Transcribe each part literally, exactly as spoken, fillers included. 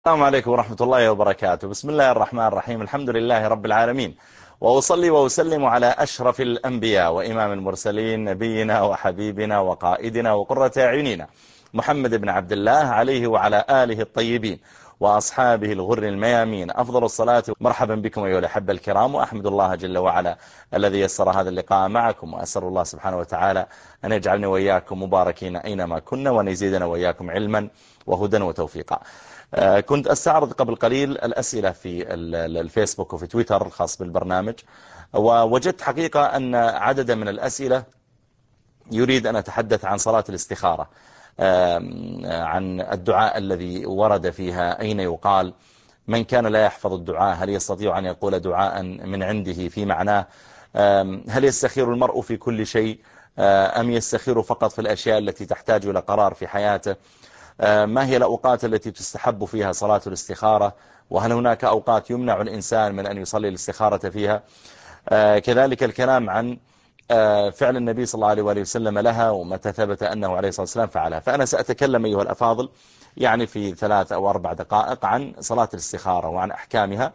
السلام عليكم ورحمة الله وبركاته. بسم الله الرحمن الرحيم. الحمد لله رب العالمين، وأصلي وأسلم على أشرف الأنبياء وإمام المرسلين، نبينا وحبيبنا وقائدنا وقرة أعيننا محمد بن عبد الله، عليه وعلى آله الطيبين وأصحابه الغر الميامين أفضل الصلاة. مرحبا بكم أيها الأحبة الكرام، وأحمد الله جل وعلا الذي يسر هذا اللقاء معكم، وأسأل الله سبحانه وتعالى أن يجعلني وإياكم مباركين أينما كنا، وأن يزيدنا وإياكم علما وهدى وتوفيقا. كنت أستعرض قبل قليل الأسئلة في الفيسبوك وفي تويتر الخاص بالبرنامج، ووجدت حقيقة أن عددا من الأسئلة يريد أن أتحدث عن صلاة الاستخارة، عن الدعاء الذي ورد فيها، أين يقال، من كان لا يحفظ الدعاء هل يستطيع أن يقول دعاء من عنده في معناه، هل يستخير المرء في كل شيء أم يستخير فقط في الأشياء التي تحتاج إلى قرار في حياته، ما هي الأوقات التي تستحب فيها صلاة الاستخارة، وهل هناك أوقات يمنع الإنسان من أن يصلي الاستخارة فيها، كذلك الكلام عن فعل النبي صلى الله عليه وآله وسلم لها ومتى ثبت أنه عليه الصلاة والسلام فعلها. فأنا سأتكلم أيها الأفاضل يعني في ثلاث أو أربع دقائق عن صلاة الاستخارة وعن أحكامها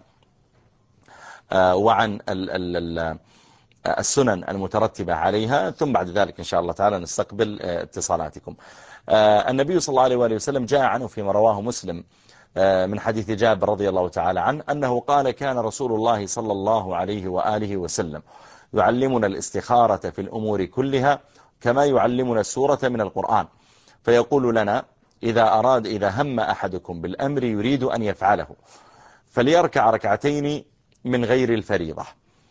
وعن السنن المترتبة عليها، ثم بعد ذلك إن شاء الله تعالى نستقبل اتصالاتكم. النبي صلى الله عليه وآله وسلم جاء عنه فيما رواه مسلم من حديث جابر رضي الله تعالى عنه أنه قال: كان رسول الله صلى الله عليه وآله وسلم يعلمنا الاستخارة في الأمور كلها كما يعلمنا السورة من القرآن، فيقول لنا: إذا أراد إذا هم أحدكم بالأمر يريد أن يفعله فليركع ركعتين من غير الفريضة،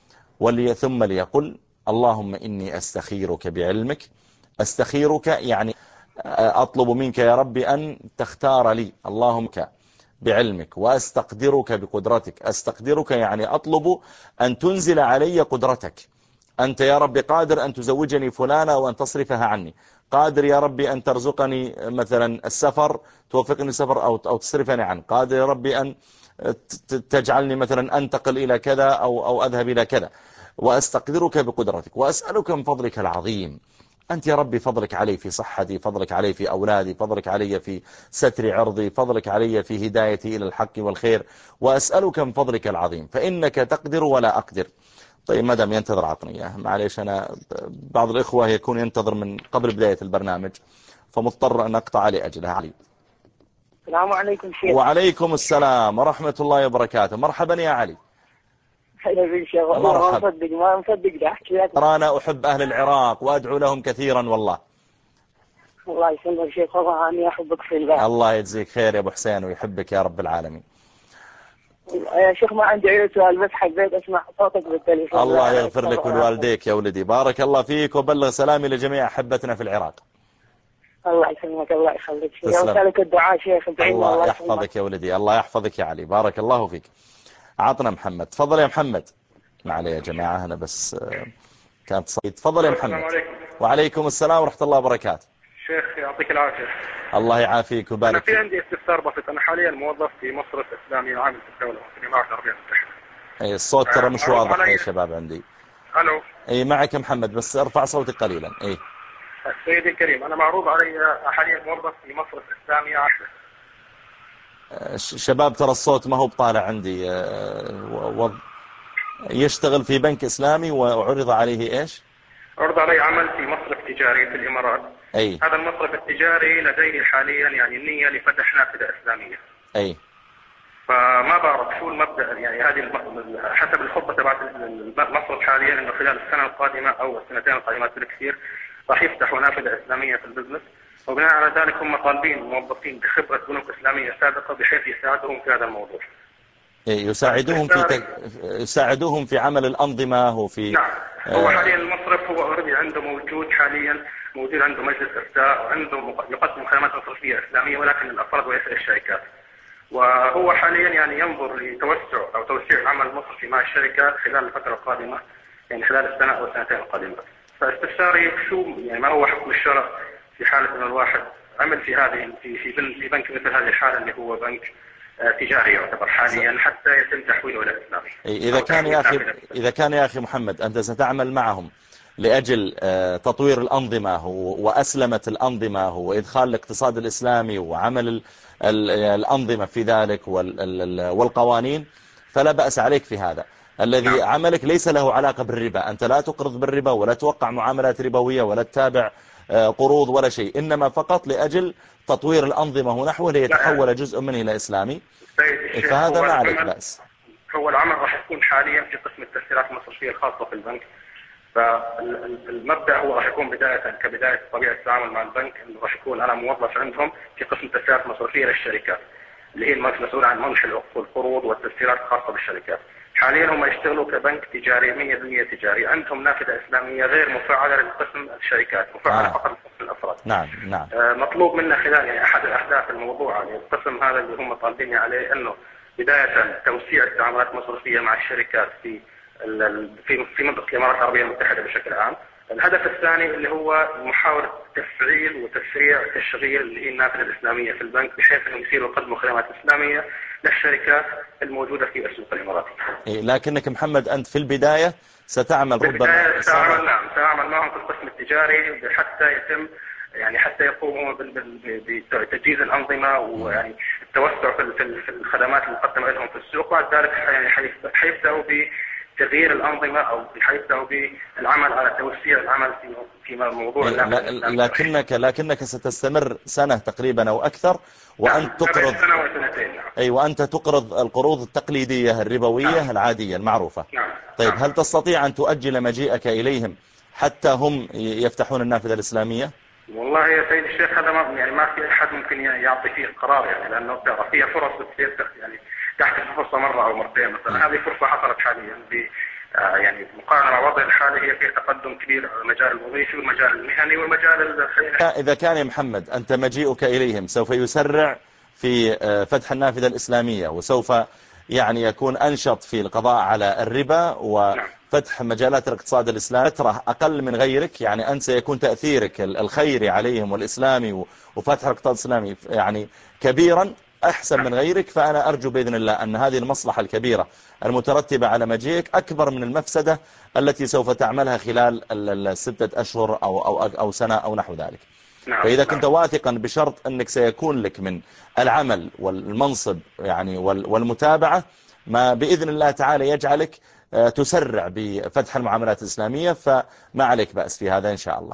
ثم ليقل: اللهم إني أستخيرك بعلمك. أستخيرك يعني أطلب منك يا رب أن تختار لي، اللهم بعلمك، وأستقدرك بقدرتك. أستقدرك يعني أطلب أن تنزل علي قدرتك، أنت يا رب قادر أن تزوجني فلانة وأن تصرفها عني، قادر يا رب أن ترزقني مثلا السفر، توفقني السفر أو أو تصرفني عنه، قادر يا رب أن تجعلني مثلا أنتقل إلى كذا أو أو أذهب إلى كذا. وأستقدرك بقدرتك وأسألك من فضلك العظيم، أنت يا ربي فضلك علي في صحتي، فضلك علي في أولادي، فضلك علي في ستر عرضي، فضلك علي في هدايتي إلى الحق والخير، وأسألك من فضلك العظيم فإنك تقدر ولا أقدر. طيب مدام ينتظر عطني معليش، أنا بعض الإخوة يكون ينتظر من قبل بداية البرنامج فمضطر أن أقطع لأجله. علي. السلام عليكم شيخ. وعليكم السلام ورحمة الله وبركاته. مرحبا يا علي. هلا بك شيخ. والله ما مصدق ما مصدق ده أحكي لك. أنا أحب أهل العراق وأدعو لهم كثيرا والله. الله يسلمك شيخ، والله أني أحبك في الله. الله يجزيك خير يا أبو حسين ويحبك يا رب العالمين. يا شيخ ما عندي أي سؤال، بس حبيت أسمع صوتك بالتليفون. الله يغفر لك ولوالديك يا ولدي، بارك الله فيك، وبلغ سلامي لجميع أحبتنا في العراق. الله يسلمك، الله يخليك شيخ، وسألك الدعاء شيخ. الله, الله يحفظك يا ولدي، الله يحفظك يا علي، بارك الله فيك. عطنا محمد، تفضل يا محمد. ما عليه يا جماعة أنا بس كانت صيد. تفضل يا محمد. السلام عليكم. وعليكم السلام ورحمة الله وبركاته. شيخ يعطيك العافية. الله يعافيك وبارك. أنا في عندي استفسار بسيط. أنا حاليا موظف في مصرف إسلامي وعامل في الدولة في الإمارات العربية المتحدة. أي الصوت ترى مش واضح يا شباب عندي. ألو. أي معك محمد بس ارفع صوتك قليلا. أي سيدي الكريم، أنا معروض علي حاليا موظف في مصرف إسلامي عشرة. شباب ترى الصوت ما هو بطالع عندي. وض... يشتغل في بنك إسلامي وعرض عليه إيش؟ عرض علي عمل في مصرف تجاري في الإمارات. أي. هذا المصرف التجاري لديه حاليا يعني النية لفتح نافذة إسلامية. أي. فما بعرف شو المبدأ، يعني هذه حسب الخطة تبعت المصرف حاليا إنه خلال السنة القادمة أو السنتين القادمات بالكثير راح يفتحوا نافذة إسلامية في البزنس، وبناء على ذلك هم طالبين موظفين بخبرة بنوك إسلامية سابقة بحيث يساعدهم في هذا الموضوع. يساعدوهم في تك... يساعدوهم في عمل الأنظمة وفي. نعم. هو حاليا المصرف هو أوريدي عنده موجود حاليا موجود عنده مجلس إفتاء وعنده يقدم خدمات مصرفية إسلامية ولكن الأفراد وليس الشركات. وهو حاليا يعني ينظر لتوسع أو توسيع العمل المصرفي مع الشركات خلال الفترة القادمة، يعني خلال السنة أو السنتين القادمات. فاستفساري شو يعني ما هو حكم الشرع في حالة أن الواحد عمل في هذه في في في بنك مثل هذه الحالة اللي هو بنك تجاري يعتبر حاليا حتى يتم تحويله إلى إسلامي. إذا كان يا أخي إذا كان يا أخي محمد أنت ستعمل معهم لأجل تطوير الأنظمة وأسلمت الأنظمة وإدخال الاقتصاد الإسلامي وعمل الأنظمة في ذلك والقوانين، فلا بأس عليك في هذا. الذي عملك ليس له علاقة بالربا، أنت لا تقرض بالربا ولا توقع معاملات ربوية ولا تتابع قروض ولا شيء، إنما فقط لأجل تطوير الأنظمة ونحوه ليتحول جزء منه إلى إسلامي، فهذا ما عليك بأس. هو العمل راح يكون حاليا في قسم التسهيلات المصرفية الخاصة في البنك، فالمبدأ هو راح يكون بداية كبداية طبيعة التعامل مع البنك انه راح يكون انا موظف عندهم في قسم التسهيلات المصرفية للشركات اللي هي المسؤولة عن منح القروض والتسهيلات الخاصة بالشركات. حاليا هم يشتغلوا كبنك تجاري مية بالمية تجاري، عندهم نافذة إسلامية غير مفعلة لقسم الشركات، مفعلة آه. فقط لقسم الأفراد. نعم نعم. آه مطلوب منا خلال يعني أحد الأهداف الموضوع يعني القسم هذا اللي هم طالبيني عليه انه بداية توسيع التعاملات المصرفية مع الشركات في في في منطقة الإمارات العربية المتحدة بشكل عام. الهدف الثاني اللي هو محاولة تفعيل وتسريع تشغيل اللي هي النافذة الإسلامية في البنك بحيث أنهم يصيروا يقدموا خدمات إسلامية للشركات الموجودة في السوق الإماراتي. إيه لكنك محمد أنت في البداية ستعمل ربما بالبداية سأعمل نعم سأعمل معهم في القسم التجاري حتى يتم يعني حتى يقوموا بتجهيز الأنظمة ويعني التوسع في الخدمات المقدمة لهم في السوق، وبعد ذلك يعني حيبدأوا بتغيير الأنظمة أو حيبدأوا بالعمل على توسيع العمل في في موضوع النافذة. لكنك لكنك ستستمر سنة تقريبا أو أكثر وأنت تقرض سنة وسنتين. نعم. أي وأنت تقرض القروض التقليدية الربوية نعم. العادية المعروفة. نعم. طيب نعم. هل تستطيع أن تؤجل مجيئك إليهم حتى هم يفتحون النافذة الإسلامية؟ والله يا سيد الشيخ هذا ما يعني ما في أحد ممكن يعطي فيه قرار يعني لأنه ترى فيها فرص بتصير يعني تحت فرصة مرة أو مرتين مثلا. هذه فرصة حصلت حاليا ب يعني مقارنة مع وضع الحالي هي فيها تقدم كبير على المجال الوظيفي والمجال المهني والمجال الخيري. إذا كان يا محمد أنت مجيئك إليهم سوف يسرع في فتح النافذة الإسلامية وسوف يعني يكون أنشط في القضاء على الربا وفتح مجالات الاقتصاد الإسلامي فترة أقل من غيرك، يعني أنت سيكون تأثيرك الخيري عليهم والإسلامي وفتح الاقتصاد الإسلامي يعني كبيرا أحسن من غيرك. فأنا أرجو بإذن الله أن هذه المصلحة الكبيرة المترتبة على مجيئك أكبر من المفسدة التي سوف تعملها خلال الستة أشهر أو, أو, أو سنة أو نحو ذلك. فإذا كنت واثقا بشرط أنك سيكون لك من العمل والمنصب يعني والمتابعة ما بإذن الله تعالى يجعلك تسرع بفتح المعاملات الإسلامية، فما عليك بأس في هذا إن شاء الله.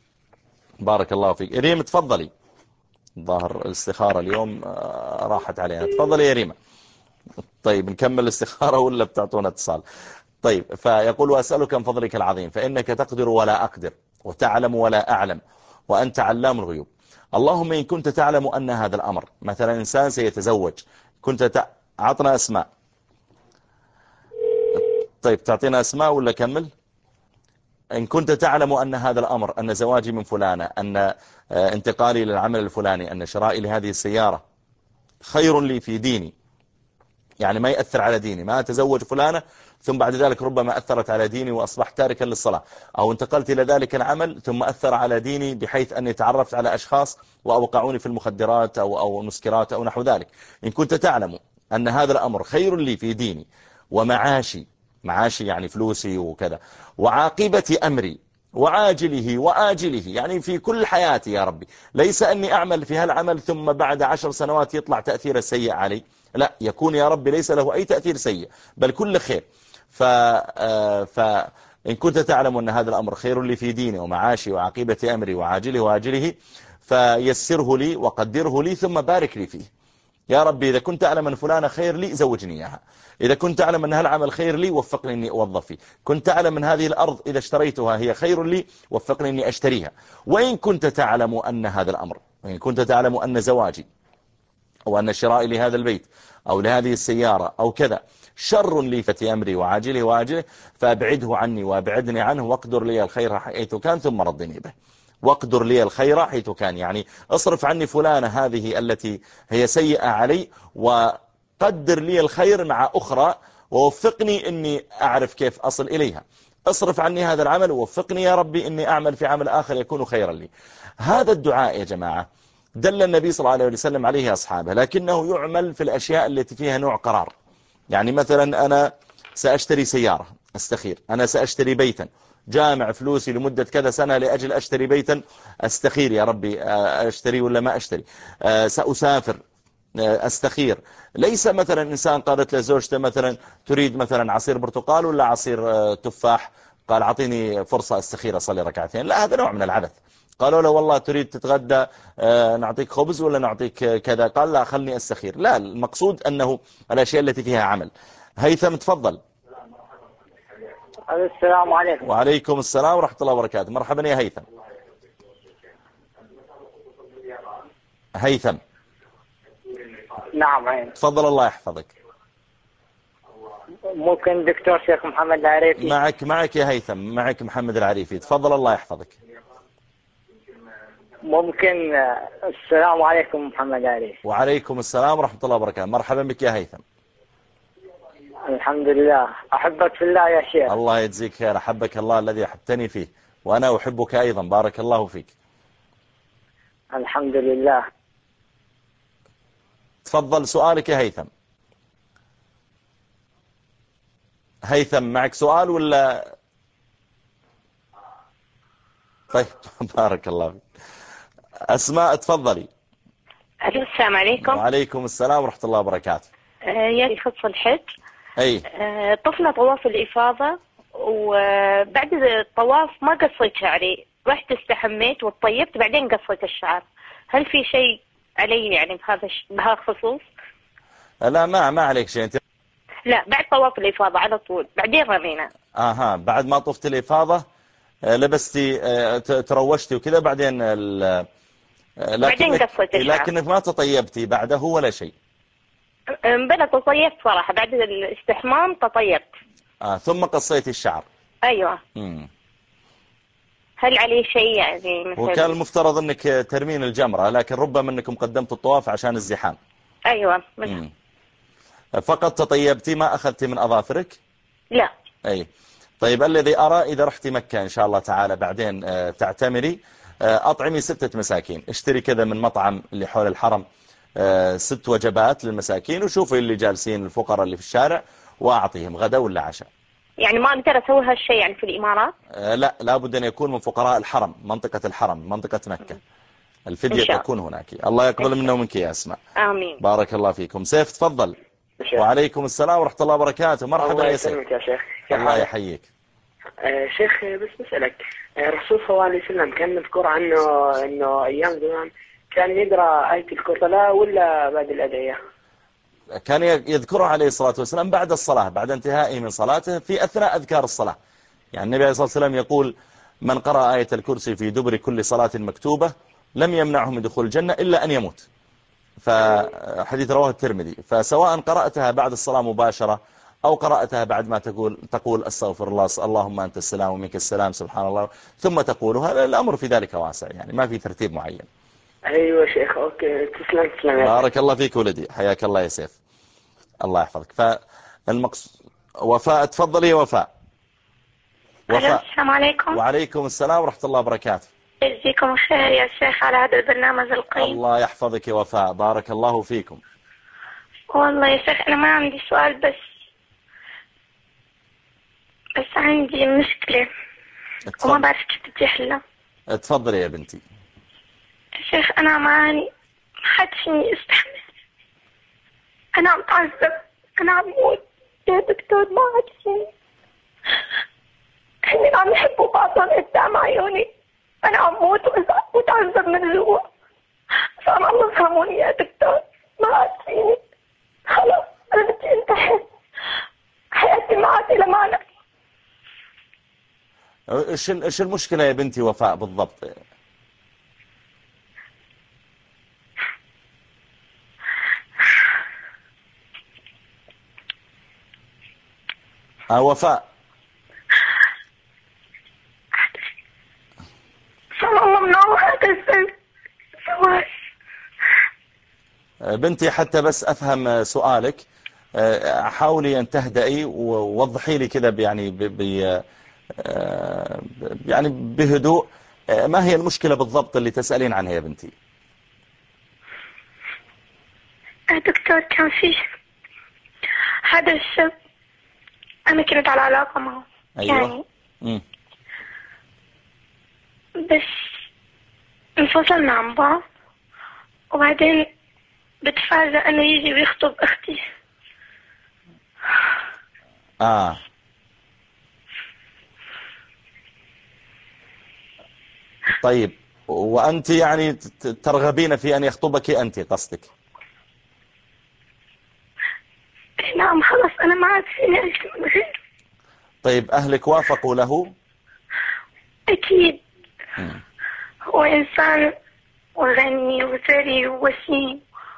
بارك الله فيك. ريم تفضلي، ظاهر الاستخارة اليوم راحت علينا. تفضلي يا ريم. طيب نكمل الاستخارة ولا بتعطونا اتصال؟ طيب فيقول وأسألك من فضلك العظيم فإنك تقدر ولا أقدر وتعلم ولا أعلم وأنت علام الغيوب. اللهم إن كنت تعلم أن هذا الأمر مثلا إنسان سيتزوج كنت تع... عطنا أسماء. طيب تعطينا أسماء ولا كمل؟ إن كنت تعلم أن هذا الأمر أن زواجي من فلانة أن انتقالي للعمل الفلاني أن شرائي لهذه السيارة خير لي في ديني، يعني ما يأثر على ديني، ما أتزوج فلانة ثم بعد ذلك ربما أثرت على ديني وأصبحت تاركا للصلاة، أو انتقلت إلى ذلك العمل ثم أثر على ديني بحيث أني تعرفت على أشخاص وأوقعوني في المخدرات أو, أو المسكرات أو نحو ذلك. إن كنت تعلم أن هذا الأمر خير لي في ديني ومعاشي، معاشي يعني فلوسي وكذا، وعاقبة أمري وعاجله وآجله، يعني في كل حياتي يا ربي، ليس أني أعمل في هالعمل ثم بعد عشر سنوات يطلع تأثير السيء علي، لا، يكون يا ربي ليس له أي تأثير سيء بل كل خير. ف... فإن كنت تعلم أن هذا الأمر خير لي في ديني ومعاشي وعاقبة أمري وعاجله وآجله فيسره لي وقدره لي ثم بارك لي فيه يا ربي. إذا كنت أعلم أن فلانة خير لي زوجني إياها، إذا كنت أعلم أن هالعمل خير لي وفقني أني أوظف فيه، كنت أعلم أن هذه الأرض إذا اشتريتها هي خير لي وفقني أني أشتريها. وإن كنت تعلم أن هذا الأمر، وإن كنت تعلم أن زواجي أو أن شرائي لهذا البيت أو لهذه السيارة أو كذا شر لي في أمري وعاجله وآجله فأبعده عني وأبعدني عنه واقدر لي الخير حيث كان ثم ردني به. واقدر لي الخير حيث كان، يعني اصرف عني فلانة هذه التي هي سيئة علي وقدر لي الخير مع أخرى ووفقني أني أعرف كيف أصل إليها. اصرف عني هذا العمل ووفقني يا ربي أني أعمل في عمل آخر يكون خيرا لي. هذا الدعاء يا جماعة دل النبي صلى الله عليه وسلم عليه أصحابه، لكنه يعمل في الأشياء التي فيها نوع قرار. يعني مثلا أنا سأشتري سيارة أستخير، أنا سأشتري بيتا، جامع فلوسي لمدة كذا سنة لأجل أشتري بيتا، أستخير يا ربي أشتري ولا ما أشتري. سأسافر أستخير. ليس مثلا إنسان قالت لزوجته مثلا تريد مثلا عصير برتقال ولا عصير تفاح، قال أعطيني فرصة أستخير أصلي ركعتين، لا، هذا نوع من العبث. قالوا له والله تريد تتغدى نعطيك خبز ولا نعطيك كذا، قال لا خلني أستخير. لا، المقصود أنه الأشياء التي فيها عمل. هيثم تفضل. السلام عليكم. وعليكم السلام ورحمة الله وبركاته. مرحبا يا هيثم. هيثم نعم عين. تفضل الله يحفظك. ممكن دكتور شيخ محمد العريفي؟ معك معك يا هيثم، معك محمد العريفي، تفضل الله يحفظك. ممكن. السلام عليكم محمد العريفي. وعليكم السلام ورحمة الله وبركاته. مرحبا بك يا هيثم. الحمد لله، أحبك في الله يا شيخ. الله يجزيك خير، أحبك الله الذي أحبتني فيه، وأنا أحبك أيضا، بارك الله فيك. الحمد لله. تفضل سؤالك يا هيثم. هيثم معك سؤال ولا؟ طيب بارك الله فيك. أسماء تفضلي. السلام عليكم. وعليكم السلام ورحمة الله وبركاته. يا يخص الحج. أي. طفنا طواف الإفاضة، وبعد الطواف ما قصيت شعري، رحت استحميت وطيبت بعدين قصيت الشعر، هل في شيء علي يعني بهذا بهذا الخصوص؟ لا، ما ما عليك شيء انت. لا، بعد طواف الإفاضة على طول، بعدين رمينا. اها، بعد ما طفت الإفاضة لبستي تروشتي وكذا، بعدين بعدين قصيت الشعر، لكنك ما تطيبتي بعده ولا شيء؟ بلا تطيبت صراحة، بعد الاستحمام تطيبت. آه ثم قصيت الشعر. أيوة. مم. هل عليه شيء يعني مثل؟ وكان المفترض أنك ترمين الجمرة، لكن ربما أنكم قدمت الطواف عشان الزحام. أيوة. فقط تطيبتي، ما أخذتي من أظافرك؟ لا. أي. طيب الذي أرى إذا رحتي مكة إن شاء الله تعالى بعدين تعتمري، أطعمي ستة مساكين، اشتري كذا من مطعم اللي حول الحرم ست وجبات للمساكين، وشوفي اللي جالسين الفقراء اللي في الشارع وأعطيهم غدا ولا عشاء. يعني ما أقدر أسوي هالشيء يعني في الإمارات؟ آه لا، لابد أن يكون من فقراء الحرم، منطقة الحرم، منطقة مكة. الفدية تكون هناك. الله يقبل منا ومنك يا أسماء. آمين. بارك الله فيكم. سيف تفضل. وعليكم السلام ورحمة الله وبركاته. مرحبا يا سيف. يا شيخ. الله يحييك. آه شيخ، بس بسألك، الرسول صلى الله عليه وسلم كان مذكور عنه أنه أيام زمان كان يقرأ آية الكرسي ولا بعد الأدعية؟ كان يذكرها عليه الصلاة والسلام بعد الصلاة، بعد انتهائه من صلاته، في أثناء أذكار الصلاة. يعني النبي عليه الصلاة والسلام يقول من قرأ آية الكرسي في دبر كل صلاة مكتوبة لم يمنعه من دخول الجنة إلا أن يموت. فحديث رواه الترمذي. فسواء قرأتها بعد الصلاة مباشرة أو قرأتها بعد ما تقول تقول أستغفر الله اللهم أنت السلام ومنك السلام سبحان الله ثم تقولها، الأمر في ذلك واسع، يعني ما في ترتيب معين. أيوة شيخ. أوكي، تسلم تسلم. بارك الله فيك ولدي، حياك الله يا سيف، الله يحفظك. فالمقصود وفاء، تفضلي يا وفاء. وفاء. السلام عليكم. وعليكم السلام ورحمة الله وبركاته. يجزيكم خير يا شيخ على هذا البرنامج القيم. الله يحفظك يا وفاء، بارك الله فيكم. والله يا شيخ أنا ما عندي سؤال، بس بس عندي مشكلة وما بعرف كيف بدي أحلها. تفضلي يا بنتي. يا شيخ أنا معاني ما حدش يستحمل، أنا عم تعذب، أنا عم موت يا دكتور، ما عاد هني عم يحبوا بعضهم قدام عيوني، أنا عم موت وتعذب من جوا، فأنا الله يرحموني يا دكتور، ما عاد فيني خلاص، أنا بدي أنتحر، حياتي ما عاد إلى معنى. إيش إيش المشكلة يا بنتي وفاء بالضبط؟ ها وفاء. الله منور هذا الزواج. بنتي حتى بس أفهم سؤالك، حاولي أن تهدئي ووضحي لي كذا يعني ب يعني بهدوء، ما هي المشكلة بالضبط اللي تسألين عنها يا بنتي؟ دكتور كان في هذا الشاب أنا كنت على علاقة معه. أيوة. يعني مم. بس انفصلنا عن بعض، وبعدين بتفاجأ انه يجي ويخطب اختي. آه طيب، وأنت يعني ترغبين في أن يخطبك أنت قصدك؟ نعم خلاص أنا ما عاد فيني أعيش من غيره. طيب أهلك وافقوا له؟ أكيد. مم. هو إنسان وغني وثري ووسيم،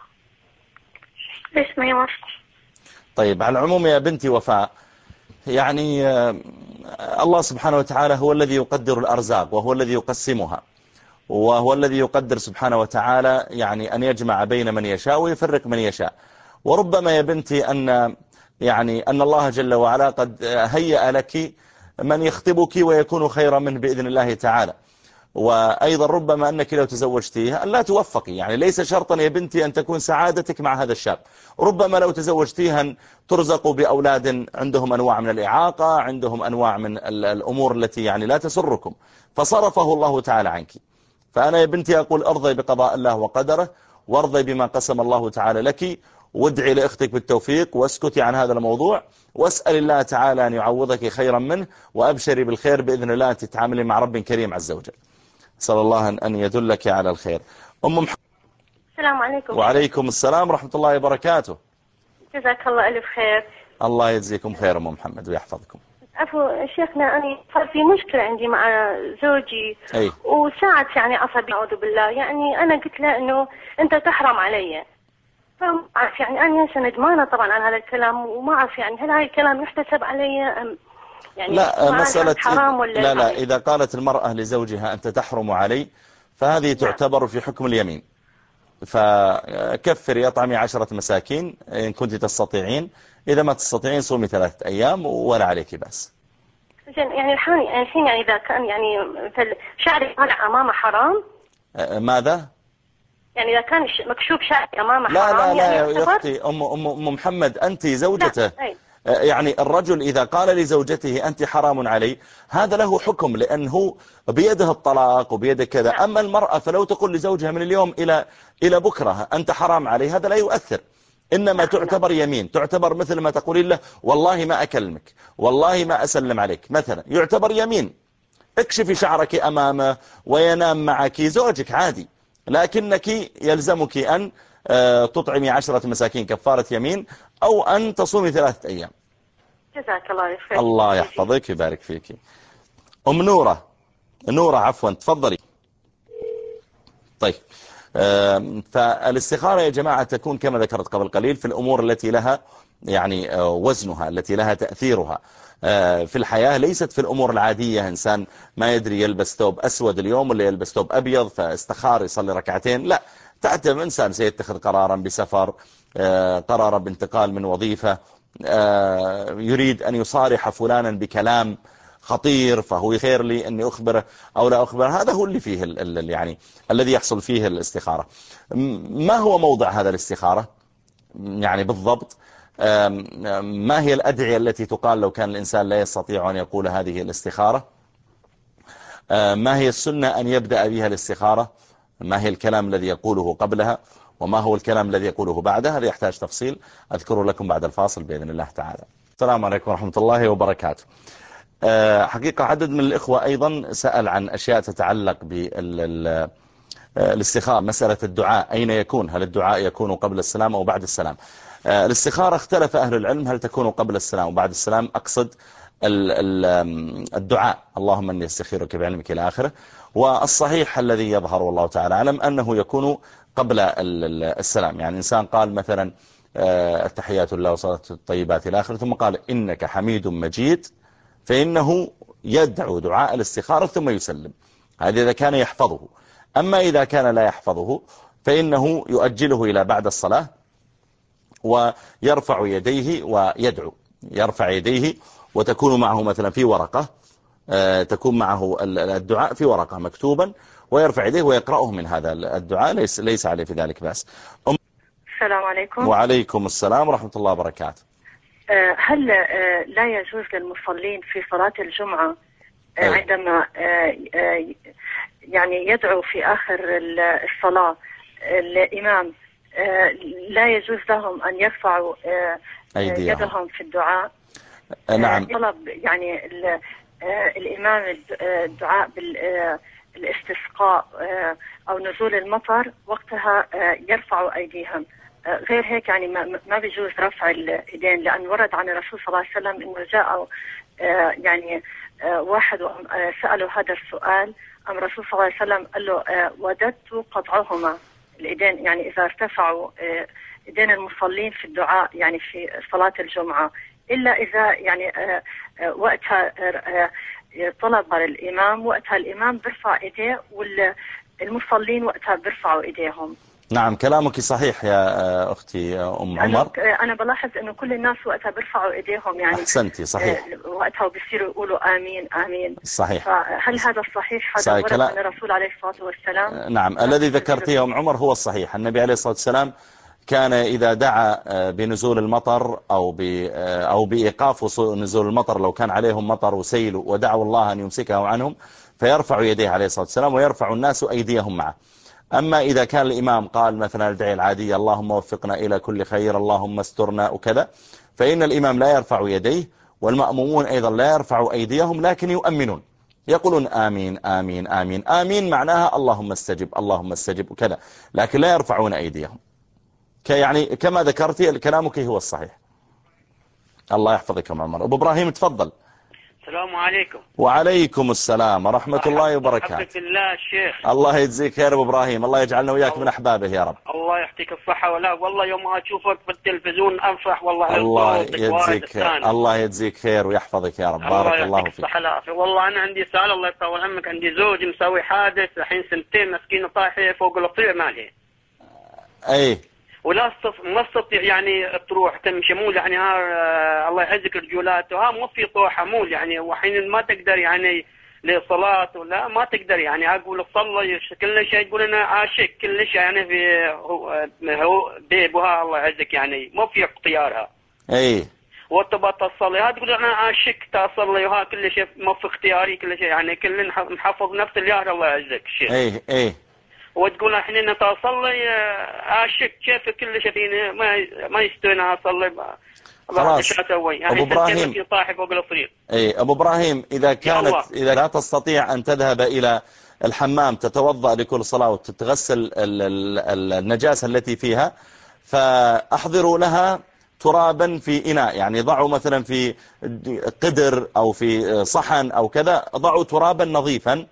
ليش ما يوافق؟ طيب على العموم يا بنتي وفاء، يعني الله سبحانه وتعالى هو الذي يقدر الأرزاق وهو الذي يقسمها، وهو الذي يقدر سبحانه وتعالى يعني أن يجمع بين من يشاء ويفرق من يشاء. وربما يا بنتي أن يعني أن الله جل وعلا قد هيأ لك من يخطبك ويكون خيرا منه بإذن الله تعالى. وأيضا ربما أنك لو تزوجتيها أن لا توفقي، يعني ليس شرطا يا بنتي أن تكون سعادتك مع هذا الشاب. ربما لو تزوجتيها ترزقوا بأولاد عندهم أنواع من الإعاقة، عندهم أنواع من الأمور التي يعني لا تسركم، فصرفه الله تعالى عنك. فأنا يا بنتي أقول أرضي بقضاء الله وقدره، وارضي بما قسم الله تعالى لك، وادعي لأختك بالتوفيق، واسكتي عن هذا الموضوع، واسأل الله تعالى أن يعوضك خيرا منه، وأبشري بالخير بإذن الله تتعاملي مع رب كريم عز وجل. أسأل الله أن يدلك على الخير. أم محمد. السلام عليكم. وعليكم السلام ورحمة الله وبركاته. جزاك الله ألف خير. الله يجزيكم خير أم محمد ويحفظكم. عفوا شيخنا، أنا صار في مشكلة عندي مع زوجي. أي. وساعات يعني عصبي أعوذ بالله، يعني أنا قلت له إنه أنت تحرم علي، فما أعرف يعني أنا هسه ندمانة طبعا عن هذا الكلام، وما أعرف يعني هل هذا الكلام يحتسب علي أم يعني لا مسألة حرام ولا لا لا يعني. إذا قالت المرأة لزوجها أنت تحرم علي فهذه تعتبر في حكم اليمين، فكفري أطعمي عشرة مساكين إن كنت تستطيعين، إذا ما تستطيعين صومي ثلاثة أيام ولا عليك بس. يعني الحين يعني الحين يعني إذا كان يعني مثل شعري طالع أمامه حرام. ماذا؟ يعني إذا كان مكشوف شعري أمامه لا حرام. لا لا يعني يا أختي أم, أم, أم محمد أنت زوجته. يعني الرجل إذا قال لزوجته أنت حرام علي هذا له حكم، لأنه بيده الطلاق وبيده كذا. أما المرأة فلو تقول لزوجها من اليوم إلى إلى بكرة أنت حرام علي هذا لا يؤثر، إنما تعتبر يمين، تعتبر مثل ما تقولين له والله ما أكلمك والله ما أسلم عليك مثلا، يعتبر يمين. اكشفي شعرك أمامه وينام معك زوجك عادي، لكنك يلزمك أن تطعمي عشرة مساكين كفارة يمين، أو أن تصومي ثلاثة أيام. جزاك الله خير. الله يحفظك ويبارك فيك. أم نورة نورة عفوا تفضلي. طيب فالاستخارة يا جماعة تكون كما ذكرت قبل قليل في الأمور التي لها يعني وزنها، التي لها تأثيرها في الحياة، ليست في الأمور العادية. إنسان ما يدري يلبس ثوب أسود اليوم ولا يلبس ثوب أبيض فاستخار يصلي ركعتين، لا. تعتم إنسان سيتخذ قرارا بسفر، قرارا بانتقال من وظيفة، يريد أن يصارح فلانا بكلام خطير فهو خير لي أني أخبره أو لا أخبره، هذا هو اللي فيه ال يعني الذي يحصل فيه الاستخارة. ما هو موضع هذا الاستخارة يعني بالضبط؟ ما هي الأدعية التي تقال لو كان الإنسان لا يستطيع أن يقول هذه الاستخارة؟ ما هي السنة أن يبدأ بها الاستخارة؟ ما هي الكلام الذي يقوله قبلها؟ وما هو الكلام الذي يقوله بعدها؟ هذا يحتاج تفصيل أذكره لكم بعد الفاصل بإذن الله تعالى. السلام عليكم ورحمة الله وبركاته. حقيقة عدد من الإخوة أيضا سأل عن أشياء تتعلق بالاستخارة. مسألة الدعاء أين يكون؟ هل الدعاء يكون قبل السلام أو بعد السلام؟ الاستخارة اختلف أهل العلم هل تكون قبل السلام وبعد السلام. أقصد الدعاء اللهم أني استخيرك بعلمك إلى آخره. والصحيح الذي يظهر والله تعالى أعلم أنه يكون قبل السلام. يعني إنسان قال مثلا التحيات لله وصلاة الطيبات إلى آخره ثم قال إنك حميد مجيد، فإنه يدعو دعاء الاستخارة ثم يسلم. هذا إذا كان يحفظه. أما إذا كان لا يحفظه فإنه يؤجله إلى بعد الصلاة ويرفع يديه ويدعو. يرفع يديه وتكون معه مثلا في ورقة، تكون معه الدعاء في ورقة مكتوبا، ويرفع يديه ويقرأه من هذا الدعاء، ليس, ليس عليه في ذلك بأس. السلام عليكم. وعليكم السلام ورحمة الله وبركاته. هل لا يجوز للمصلين في صلاة الجمعة عندما يعني يدعو في آخر الصلاة الإمام لا يجوز لهم أن يرفعوا يدهم في الدعاء؟ نعم. طلب يعني الإمام الدعاء بالاستسقاء أو نزول المطر وقتها يرفعوا أيديهم، غير هيك يعني ما, ما بيجوز رفع اليدين، لأن ورد عن الرسول صلى الله عليه وسلم إنه جاء يعني واحد سأله هذا السؤال، أم الرسول صلى الله عليه وسلم قال له وددت قطعهما اليدين، يعني إذا ارتفعوا يدين المصلين في الدعاء يعني في صلاة الجمعة، إلا إذا يعني وقتها طلب الإمام، وقتها الإمام بيرفع إيديه والمصلين وقتها بيرفعوا إيديهم. نعم كلامك صحيح يا أختي أم عمر. أنا بلاحظ أنه كل الناس وقتها بيرفعوا إيديهم يعني. أحسنتي صحيح. وقتها بيصيروا يقولوا آمين آمين. صحيح. فهل هذا الصحيح؟ هذا ورد عن الرسول عليه الصلاة والسلام؟ نعم الذي ذكرته يا أم عمر هو الصحيح. النبي عليه الصلاة والسلام كان إذا دعا بنزول المطر أو أو بإيقاف نزول المطر لو كان عليهم مطر وسيل ودعوا الله أن يمسكه عنهم فيرفع يديه عليه الصلاة والسلام ويرفع الناس أيديهم معه. أما إذا كان الإمام قال مثلا الدعاء العادية اللهم وفقنا إلى كل خير اللهم استرنا وكذا، فإن الإمام لا يرفع يديه والمأمومون أيضا لا يرفعوا أيديهم لكن يؤمنون، يقولون آمين آمين آمين آمين معناها اللهم استجب اللهم استجب وكذا، لكن لا يرفعون أيديهم. يعني كما ذكرتي كلامك هو الصحيح. الله يحفظك يا عمر. أبو إبراهيم تفضل. السلام عليكم. وعليكم السلام ورحمة الله وبركاته. مرحبا بالله الشيخ. الله يجزيك خير أبو إبراهيم، الله يجعلنا وياك من أحبابه يا رب. الله يعطيك الصحة. ولا والله يوم أشوفك في التلفزيون أفرح والله. الله يجزيك خير. الله يجزيك خير ويحفظك يا رب. بارك الله فيك. الصحة العافية. والله أنا عندي سؤال الله يطول عمرك. عندي زوج مسوي حادث الحين سنتين مسكينه طايحة فوق الطريق مالها. أي. ولا ما تستطيع يعني تروح تمشي مول يعني ها الله يعزك رجولاته ها مو في طوحه مول يعني وحين ما تقدر يعني لصلاة ولا ما تقدر يعني اقول صلي كل شيء يقول انا عاشق كل شيء يعني في هو هو بيبها الله يعزك يعني مو في اختيارها. اي وتبى تصلي ها تقول انا عاشق تصلي وها كل شيء مو في اختياري كل شيء يعني كل محفظ نفس اليار الله يعزك الشيخ. اي اي وتقول الحين انا تصلي عاشق كيف كل شيء فيني ما ما يستوي اصلي خلاص. يعني ابو ابراهيم فوق الطريق. اي ابو ابراهيم اذا كانت اذا لا تستطيع ان تذهب الى الحمام تتوضا لكل صلاه وتتغسل النجاسه التي فيها فاحضروا لها ترابا في اناء، يعني ضعوا مثلا في قدر او في صحن او كذا ضعوا ترابا نظيفا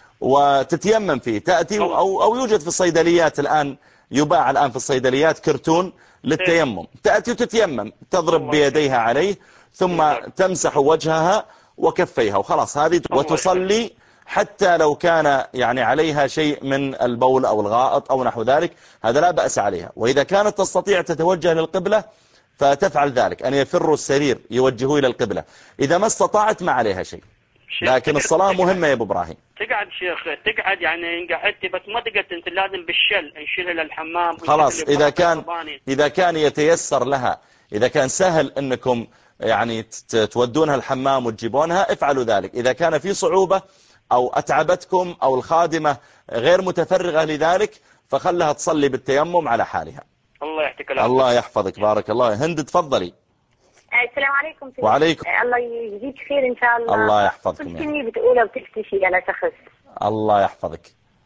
وتتيمم فيه تأتي أو, أو يوجد في الصيدليات الآن يباع الآن في الصيدليات كرتون للتيمم، تأتي وتتيمم تضرب بيديها عليه ثم تمسح وجهها وكفيها وخلاص هذه وتصلي حتى لو كان يعني عليها شيء من البول أو الغائط أو نحو ذلك هذا لا بأس عليها. وإذا كانت تستطيع تتوجه للقبلة فتفعل ذلك، أن يفروا السرير يوجهوا إلى القبلة، إذا ما استطاعت ما عليها شيء، لكن الصلاة مهمة يا أبو إبراهيم. تقعد شيخ تقعد يعني قعدت بس ما تقدر انت لازم بالشل نشيلها للحمام. خلاص إذا كان إذا كان يتيسر لها، إذا كان سهل أنكم يعني تودونها الحمام وتجيبونها افعلوا ذلك. إذا كان في صعوبة أو أتعبتكم أو الخادمة غير متفرغة لذلك فخلها تصلي بالتيمم على حالها. الله يحفظك. الله يحفظك. بارك الله. هند تفضلي. السلام عليكم. وعليكم. الله يجزيك خير ان شاء الله. الله يحفظكم. كل كلمه بتقولها بتختفي على شخص. الله يحفظك.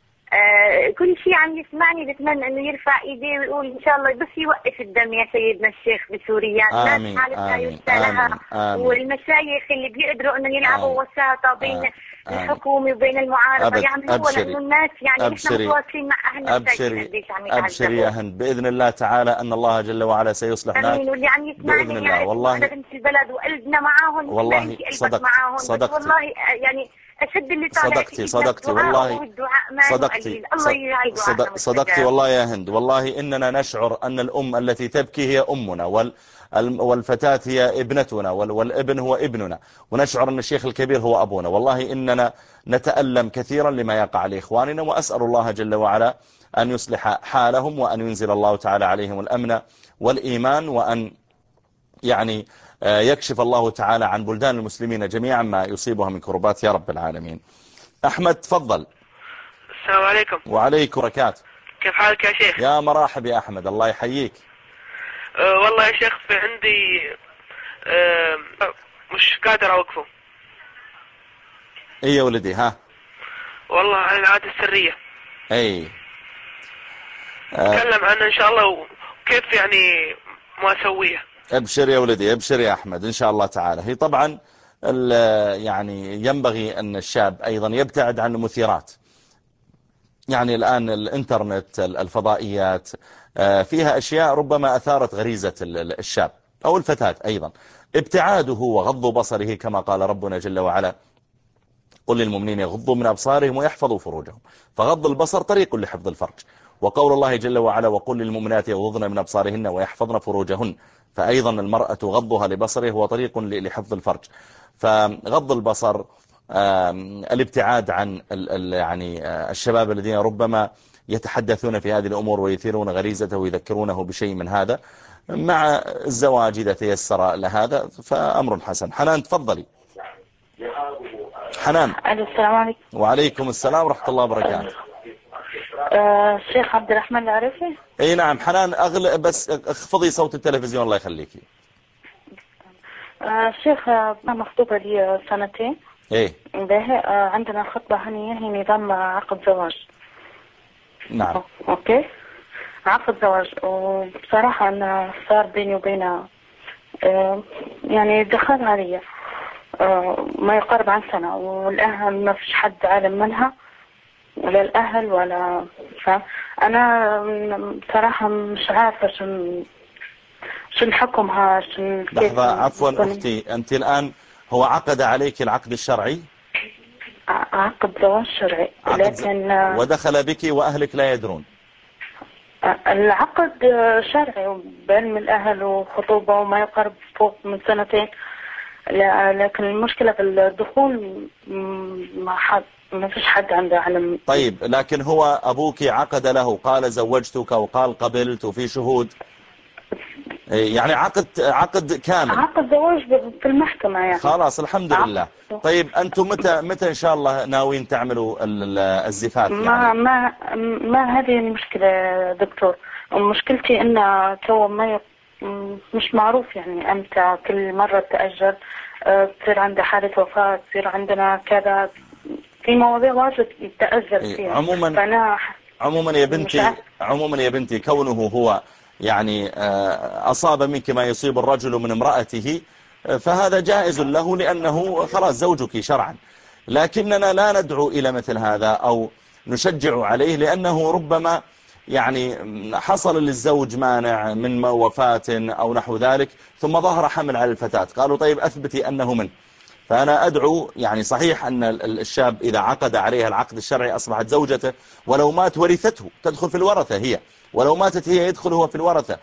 آه كل شيء عم يسمعني بتمنى انه يرفع ايديه ويقول ان شاء الله بس يوقف الدم يا سيدنا الشيخ بسوريا. آمين آمين آمين آمين. والمشايخ اللي بيقدروا انه يلعبوا وساطه بين آمين. الحكومة وبين المعارضة يعملوا لأنه الناس يعني نحن متواصلين مع أهلنا. أبشري أبشري يا هند بإذن الله تعالى أن الله جل وعلا سيصلح لنا. آمين. واللي عم يسمعني بإذن الله والله بنت البلد وقلبنا معاهم والله صدقت صدقت والله يعني أشد اللي طالع صدقتي صدقتي والله صدقتي صدق صدقتي والله يا هند. والله إننا نشعر أن الأم التي تبكي هي أمنا وال والفتاة هي ابنتنا والابن هو ابننا، ونشعر أن الشيخ الكبير هو أبونا. والله إننا نتألم كثيرا لما يقع لإخواننا، وأسأل الله جل وعلا أن يصلح حالهم وأن ينزل الله تعالى عليهم الأمن والإيمان وأن يعني يكشف الله تعالى عن بلدان المسلمين جميعا ما يصيبها من كربات يا رب العالمين. أحمد تفضل. السلام عليكم. وعليكم بركاته. كيف حالك يا شيخ؟ يا مرحب يا أحمد، الله يحييك. أه والله يا شيخ في عندي أه مش قادر أوقفه. ايه يا ولدي؟ ها والله عن العادة السرية. اي اتكلم عنها ان شاء الله وكيف يعني ما اسويها. ابشر يا ولدي، ابشر يا احمد ان شاء الله تعالى. هي طبعا يعني ينبغي ان الشاب ايضا يبتعد عن المثيرات. يعني الان الانترنت، الفضائيات فيها اشياء ربما اثارت غريزة الشاب او الفتاة ايضا. ابتعاده وغض بصره كما قال ربنا جل وعلا: قل للمؤمنين يغضوا من أبصارهم ويحفظوا فروجهم. فغض البصر طريق لحفظ الفرج. وقول الله جل وعلا: وقل للمؤمنات يغضضن من أبصارهن ويحفظن فروجهن. فأيضا المرأة غضها لبصره هو طريق لحفظ الفرج. فغض البصر، الابتعاد عن يعني الشباب الذين ربما يتحدثون في هذه الأمور ويثيرون غريزته ويذكرونه بشيء من هذا، مع الزواج إذا تيسر لهذا فأمر حسن. حنان تفضلي. حنان. السلام عليكم. وعليكم السلام ورحمة الله وبركاته. الشيخ عبد الرحمن العرفي. اي نعم حنان، اغلى بس اخفضي صوت التلفزيون الله يخليكي. الشيخ انا مخطوبة لي سنتين. ايه به عندنا خطبة هنية، هي نظام عقد زواج. نعم. اوكي عقد زواج، وبصراحة انا صار بيني وبينها يعني دخلنا علي ما يقارب عن سنة، والأهل ما فيش حد عالم منها ولا الأهل ولا فاهم. أنا بصراحة مش عارفة شن شن حكمها شن. لحظة عفوا أختي، أنت الآن هو عقد عليك العقد الشرعي؟ عقد زواج شرعي لكن ودخل بك وأهلك لا يدرون؟ العقد شرعي بين الأهل وخطوبة وما يقارب فوق من سنتين، لا لكن المشكلة في الدخول ما حد ما فيش حد عنده علم. طيب لكن هو أبوك عقد له، قال زوجتك وقال قبلت وفي شهود، يعني عقد عقد كامل، عقد زواج في المحكمة يعني. خلاص الحمد لله. طيب أنتم متى متى إن شاء الله ناويين تعملوا الزفاف؟ ما يعني ما ما هذه المشكلة دكتور. مشكلتي إن تو ما مش معروف يعني أمتى، كل مرة تأجل، تصير عندي حالة وفاة، تصير عندنا كذا، في مواضيع واجد تأجل فيها. عموما فأنا عموما يا بنتي عموما يا بنتي كونه هو يعني أصاب منك ما يصيب الرجل من امرأته فهذا جائز له لأنه خلاص زوجك شرعا، لكننا لا ندعو إلى مثل هذا أو نشجع عليه، لأنه ربما يعني حصل للزوج مانع من وفاة أو نحو ذلك ثم ظهر حمل على الفتاة، قالوا طيب أثبتي أنه منه. فأنا أدعو، يعني صحيح أن الشاب إذا عقد عليها العقد الشرعي أصبحت زوجته، ولو مات ورثته تدخل في الورثة هي، ولو ماتت هي يدخل هو في الورثة،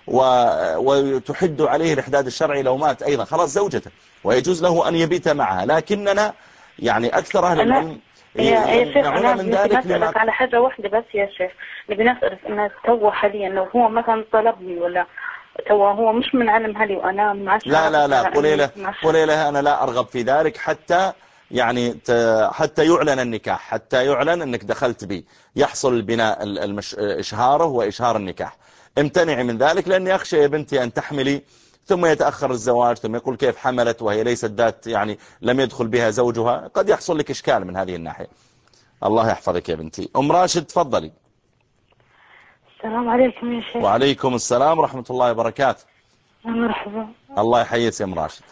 وتحد عليه الإحداد الشرعي لو مات أيضا خلاص زوجته ويجوز له أن يبيت معها. لكننا يعني أكثر أهل العلم يا يا شيخ أنا من ذلك لما على حاجة واحدة بس يا شيخ، نبي نسأل إن تو حاليا لو هو مثلا طلبني ولا تو هو مش من علم هلي وأنا مع لا لا لا قولي له قولي له أنا لا أرغب في ذلك حتى يعني حتى يعلن النكاح، حتى يعلن أنك دخلت بي، يحصل البناء المش... إشهاره وإشهار النكاح. امتنعي من ذلك لأني أخشى يا بنتي أن تحملي ثم يتأخر الزواج، ثم يقول كيف حملت وهي ليست ذات يعني لم يدخل بها زوجها، قد يحصل لك إشكال من هذه الناحية. الله يحفظك يا بنتي. أم راشد تفضلي. السلام عليكم يا شيخ. وعليكم السلام ورحمة الله وبركاته. مرحبا. الله يحييك يا أم راشد.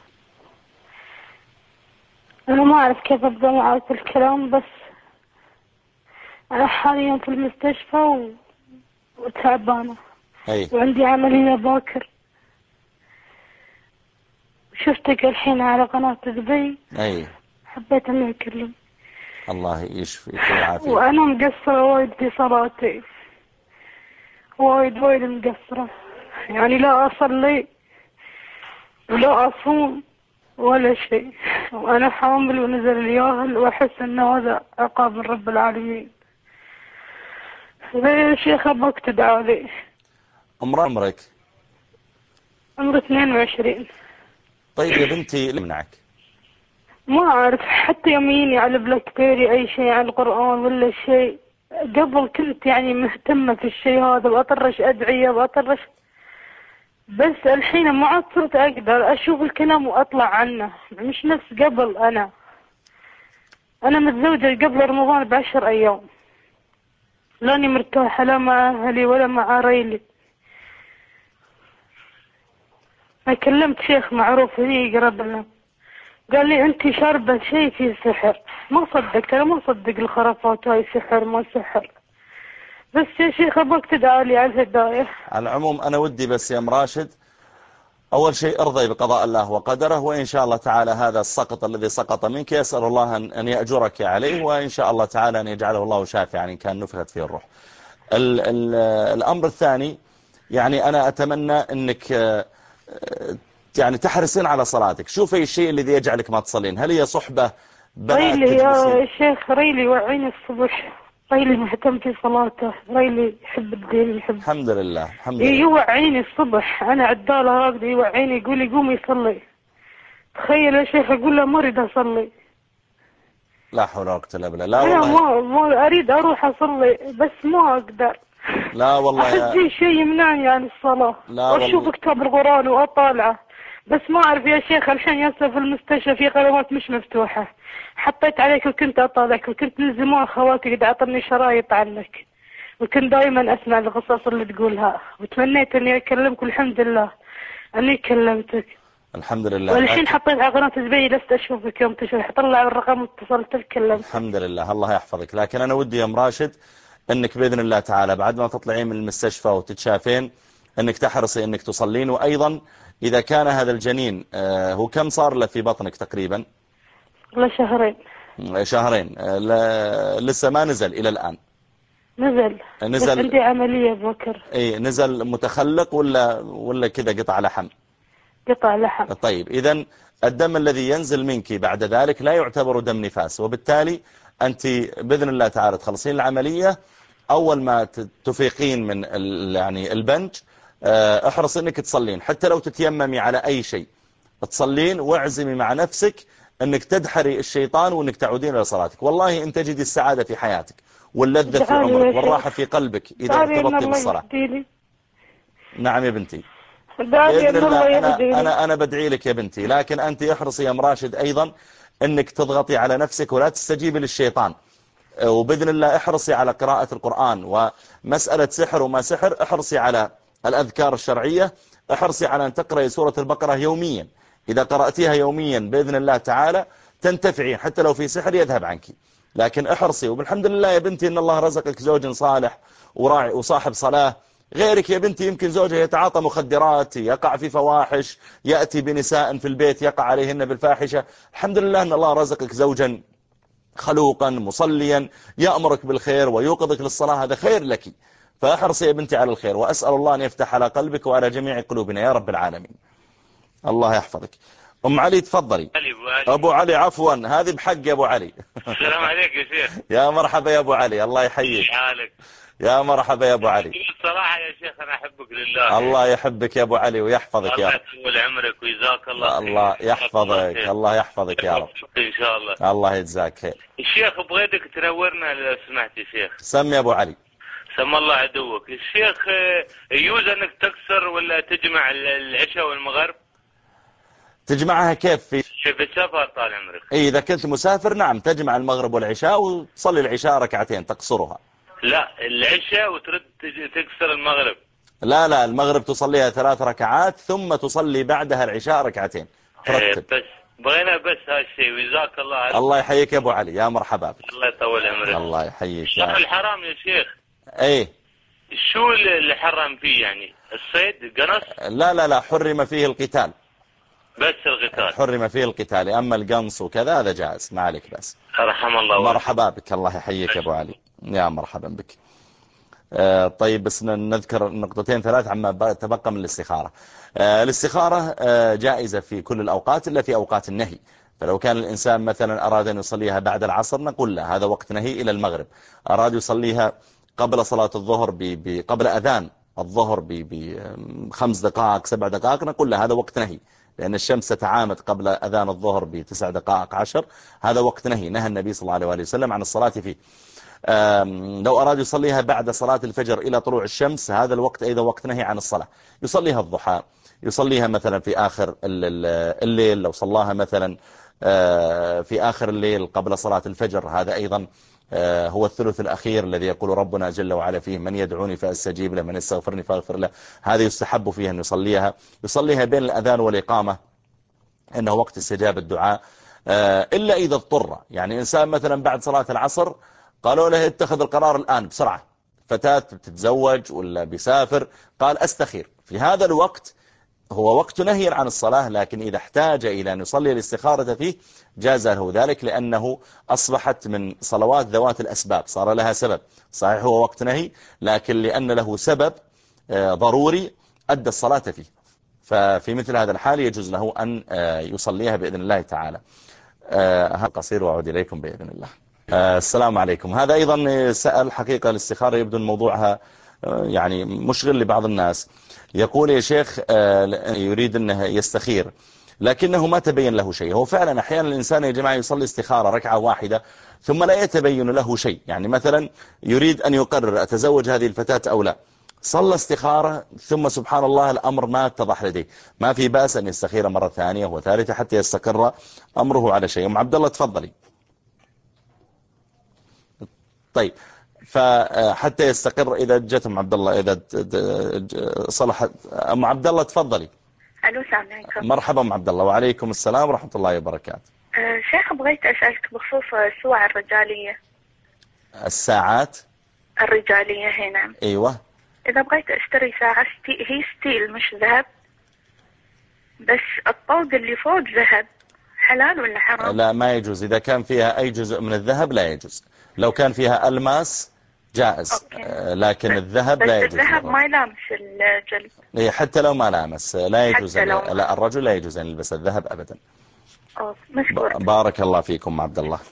أنا ما أعرف كيف أبدأ معك الكلام، بس أنا حاليا في المستشفى و... وتعبانة. أي. وعندي عملية باكر. شفتك الحين على قناة دبي. أي. حبيت أني أكلم. الله يشفيك ويعافيك. وأنا مقصرة وايد في صلاتي، وايد وايد مقصرة، يعني لا أصلي ولا أصوم ولا شيء، وأنا حامل ونزل الياهل وأحس أنه هذا عقاب من رب العالمين. يا شيخ أبغاك تدعى لي. عمر عمرك؟ عمري اثنين وعشرين. طيب يا بنتي لمنعك؟ ما أعرف، حتى يوميني على بلاك بيري أي شيء عن القرآن ولا شيء. قبل كنت يعني مهتمة في الشيء هذا وأطرش أدعية وأطرش، بس الحين ما عاد صرت أقدر أشوف الكلام وأطلع عنه، مش نفس قبل. أنا أنا متزوجة قبل رمضان بعشر أيام، لاني مرتاحة لا مع أهلي ولا مع ريلي. أنا كلمت شيخ معروف هني قرب لنا، قال لي أنت شاربة شيء فيه سحر. ما صدقت، أنا ما أصدق الخرافات هاي، سحر ما سحر. بس يا شيخ أبغاك تدعى لي على الهداية. على العموم أنا ودي بس يا أم راشد، أول شيء ارضي بقضاء الله وقدره، وإن شاء الله تعالى هذا السقط الذي سقط منك يسأل الله أن يأجرك عليه، وإن شاء الله تعالى أن يجعله الله شافعا إن كان نفخت فيه الروح. ال ال الأمر الثاني، يعني أنا أتمنى أنك يعني تحرصين على صلاتك. شوفي الشيء الذي يجعلك ما تصلين، هل هي صحبة بنات ريلي يا شيخ؟ ريلي وعيني الصبح، ريلي مهتم في صلاته، ريلي يحب الدين، يحب. الحمد لله الحمد لله. يوعيني الصبح، أنا عدالة هكذا يوعيني، يقول لي قومي صلي. تخيل يا شيخ أقول له ما أريد أصلي. لا حول ولا قوة إلا بالله. لا أنا والله ما ما أريد أروح أصلي بس ما أقدر. لا والله أحس في شيء يمنعني عن الصلاة. لا وأشوف والله. كتاب القرآن وأطالعه، بس ما أعرف يا شيخ. الحين ياسر في المستشفى في قنوات مش مفتوحة، حطيت عليك وكنت أطالعك، وكنت من زمان خواتي قد أعطني شرايط عنك، وكنت دائما أسمع القصص اللي تقولها، وتمنيت إني أكلمك، والحمد لله أني كلمتك. الحمد لله. والحين حطيت على قناة زبي لست أشوفك يوم تشوف، طلع الرقم واتصلت تكلمت. الحمد لله الله يحفظك. لكن أنا ودي يا أم راشد أنك بإذن الله تعالى بعد ما تطلعين من المستشفى وتتشافين أنك تحرصي أنك تصلين. وأيضا إذا كان هذا الجنين آه هو كم صار له في بطنك تقريبا؟ لا شهرين. شهرين. آه لسه ما نزل إلى الآن؟ نزل. نزل. بس عندي عملية بكر. اي نزل متخلق ولا ولا كذا قطع لحم؟ قطع لحم. طيب إذن الدم الذي ينزل منك بعد ذلك لا يعتبر دم نفاس، وبالتالي أنت بإذن الله تعالى تخلصين العملية. أول ما تفيقين من يعني البنج احرص أنك تصلين، حتى لو تتيممي على أي شيء تصلين، واعزمي مع نفسك أنك تدحري الشيطان وأنك تعودين إلى صلاتك. والله أن تجدي السعادة في حياتك واللذة في عمرك والراحة في قلبك إذا ارتبطتي بالصلاة. نعم يا بنتي بإذن الله. أنا, أنا, أنا بدعي لك يا بنتي، لكن أنت احرصي يا أم راشد أيضا أنك تضغطي على نفسك ولا تستجيبي للشيطان، وبإذن الله احرصي على قراءة القرآن. ومسألة سحر وما سحر احرصي على الأذكار الشرعية، احرصي على أن تقرأي سورة البقرة يوميا. إذا قرأتيها يوميا بإذن الله تعالى تنتفعين، حتى لو في سحر يذهب عنك. لكن احرصي. وبالحمد لله يا بنتي إن الله رزقك زوج صالح وراعي وصاحب صلاة. غيرك يا بنتي يمكن زوجها يتعاطى مخدرات، يقع في فواحش، يأتي بنساء في البيت يقع عليهن بالفاحشة. الحمد لله أن الله رزقك زوجا خلوقا مصليا يأمرك بالخير ويوقظك للصلاة، هذا خير لك. فأحرصي يا بنتي على الخير، وأسأل الله أن يفتح على قلبك وعلى جميع قلوبنا يا رب العالمين. الله يحفظك. أم علي تفضلي. علي أبو علي. أبو علي عفوا، هذه بحق يا أبو علي. السلام عليك يا شيخ. يا مرحبا يا أبو علي، الله يحييك. حالك؟ يا مرحبا يا أبو علي. الصراحة يا شيخ أنا أحبك لله. الله يحبك يا أبو علي ويحفظك يا رب. الله يطول عمرك ويجزاك الله. الله يحفظك. الله يحفظك يا رب. إن شاء الله. الله يجزاك خير. الشيخ بغيتك تنورنا لو سمحت يا شيخ. سم يا أبو علي. سم الله عدوك. الشيخ يجوز أنك تكسر ولا تجمع العشاء والمغرب؟ تجمعها كيف؟ في في السفر طال عمرك. إيه إذا كنت مسافر نعم تجمع المغرب والعشاء وتصلي العشاء ركعتين تقصرها. لا العشاء وترد تكسر المغرب. لا لا المغرب تصليها ثلاث ركعات ثم تصلي بعدها العشاء ركعتين ترتب. بس بغينا بس هالشيء وجزاك الله عليك. الله يحييك يا أبو علي يا مرحبا بك. الله يطول عمرك. الله يحييك. الشهر الحرام يا شيخ. ايه شو اللي حرم فيه يعني؟ الصيد قنص؟ لا لا لا حرم فيه القتال. بس القتال حرم فيه القتال، أما القنص وكذا هذا جائز ما عليك بس. رحم الله. مرحبا بك. الله يحييك يا أبو علي يا مرحبا بك. آه طيب بس نذكر نقطتين ثلاث عما تبقى من الاستخارة. آه الاستخارة آه جائزة في كل الأوقات إلا في أوقات النهي. فلو كان الإنسان مثلا أراد أن يصليها بعد العصر نقول له هذا وقت نهي إلى المغرب. أراد يصليها قبل صلاة الظهر قبل أذان الظهر بخمس دقائق سبع دقائق نقول له هذا وقت نهي، لأن الشمس تتعامد قبل أذان الظهر بتسع دقائق عشر، هذا وقت نهي، نهى النبي صلى الله عليه وسلم عن الصلاة فيه. لو أراد يصليها بعد صلاة الفجر إلى طلوع الشمس، هذا الوقت أيضا وقت نهي عن الصلاة. يصليها الضحى، يصليها مثلا في آخر الليل، لو صلاها مثلا في آخر الليل قبل صلاة الفجر، هذا أيضا هو الثلث الأخير الذي يقول ربنا جل وعلا فيه: من يدعوني فأستجيب له، من يستغفرني فأغفر له. هذا يستحب فيه أن يصليها يصليها بين الأذان والإقامة، إنه وقت استجابة الدعاء. إلا إذا اضطر، يعني إنسان مثلا بعد صلاة العصر قالوا له اتخذ القرار الآن بسرعة، فتاة بتتزوج ولا بيسافر، قال أستخير، في هذا الوقت هو وقت نهي عن الصلاة، لكن إذا احتاج إلى أن يصلي الاستخارة فيه جاز له ذلك، لأنه أصبحت من صلوات ذوات الأسباب، صار لها سبب. صحيح هو وقت نهي، لكن لأن له سبب ضروري أدى الصلاة فيه، ففي مثل هذا الحال يجوز له أن يصليها بإذن الله تعالى. هذا قصير وأعود إليكم بإذن الله. السلام عليكم. هذا أيضا سأل حقيقة الاستخارة، يبدو أن موضوعها يعني مشغل لبعض الناس. يقول يا شيخ يريد أنه يستخير لكنه ما تبين له شيء. هو فعلا أحيانا الإنسان يا جماعة يصلي استخارة ركعة واحدة ثم لا يتبين له شيء، يعني مثلا يريد أن يقرر أتزوج هذه الفتاة أو لا، صلى استخارة ثم سبحان الله الأمر ما اتضح لديه، ما في بأس أن يستخير مرة ثانية وثالثة حتى يستقر أمره على شيء. أم عبد الله تفضلي. طيب، فحتى يستقر إذا جت أم عبد الله، إذا صلحت أم عبد الله تفضلي. الو السلام عليكم. مرحبا أم عبد الله. وعليكم السلام ورحمة الله وبركاته. أه شيخ بغيت أسألك بخصوص السواع الرجالية. الساعات الرجالية هنا. أيوة. إذا بغيت أشتري ساعة ستي... هي ستيل مش ذهب، بس الطوق اللي فوق ذهب، حلال ولا حرام؟ لا ما يجوز، إذا كان فيها أي جزء من الذهب لا يجوز. لو كان فيها ألماس جائز. أوكي. لكن الذهب لا يجوز. الذهب ما يلامس الجلد. حتى لو ما لامس لا يجوز. لا الرجل لا يجوز أن يلبس الذهب أبدا. أوه. مشكور. بارك الله فيكم عبد الله.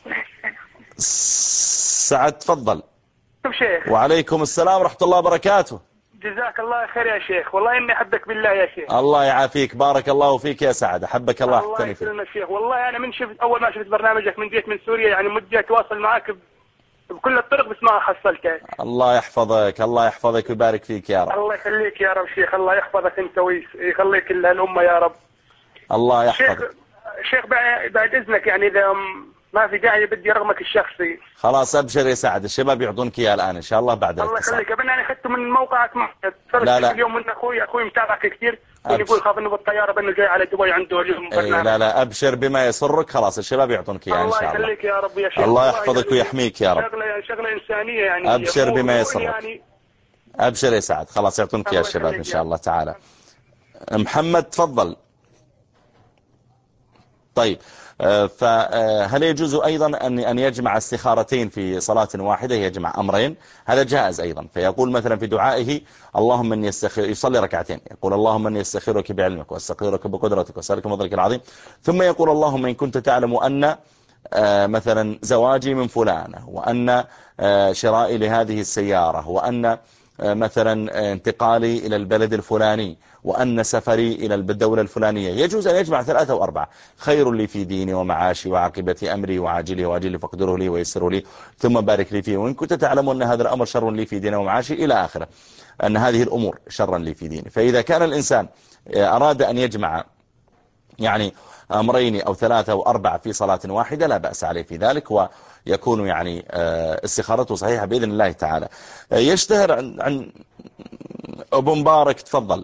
سعد تفضل. شيخ. وعليكم السلام ورحمة الله وبركاته. جزاك الله خير يا شيخ، والله إني أحبك بالله يا شيخ. الله يعافيك، بارك الله فيك يا سعد، أحبك الله. الله يسلمك شيخ، والله أنا من شفت أول ما شفت برنامجك من جيت من سوريا، يعني مدي أتواصل معك بكل الطرق بس ما حصلتك. الله يحفظك، الله يحفظك ويبارك فيك يا رب. الله يخليك يا رب شيخ، الله يحفظك أنت ويخليك الأمة يا رب. الله يحفظك. شيخ, شيخ بعد إذنك يعني إذا ما في داعي بدي رقمك الشخصي. خلاص أبشر يا سعد، الشباب يعطونك إياه الآن إن شاء الله بعد الله يخليك. أنا يعني أخذته من موقعك، لا لا اليوم من أخوي أخوي متابعك كثير، يقول خاف إنه بالطيارة بأنه جاي على دبي عنده اليوم برنامج. لا لا أبشر بما يسرك، خلاص الشباب يعطونك إياه إن شاء الله. الله يخليك يا رب يا شيخ. الله يحفظك ويحميك يا رب. شغلة شغلة إنسانية يعني. أبشر بما يسرك. يعني أبشر يا سعد، خلاص يعطونك إياه الشباب إن شاء الله تعالى. محمد تفضل. طيب، فهل يجوز أيضا أن أن يجمع استخارتين في صلاة واحدة، يجمع أمرين؟ هذا جائز أيضا. فيقول مثلا في دعائه اللهم من يستخير، يصلي ركعتين، يقول اللهم من يستخيرك بعلمك واستخيرك بقدرتك واسألك من فضلك العظيم، ثم يقول اللهم إن كنت تعلم أن مثلا زواجي من فلانة، وأن شرائي لهذه السيارة، وأن مثلا انتقالي إلى البلد الفلاني، وأن سفري إلى الدولة الفلانية. يجوز أن يجمع ثلاثة وأربعة. خير لي في ديني ومعاشي وعاقبة أمري وعاجله وعاجله فاقدره لي ويسره لي ثم بارك لي فيه، وإن كنت تعلم أن هذا الأمر شر لي في ديني ومعاشي إلى آخره، أن هذه الأمور شرا لي في ديني. فإذا كان الإنسان أراد أن يجمع يعني أمرين أو ثلاثة أو أربعة في صلاة واحدة لا بأس عليه في ذلك، ويكون يعني استخارته صحيحة بإذن الله تعالى. يشتهر عن, عن أبو مبارك تفضل.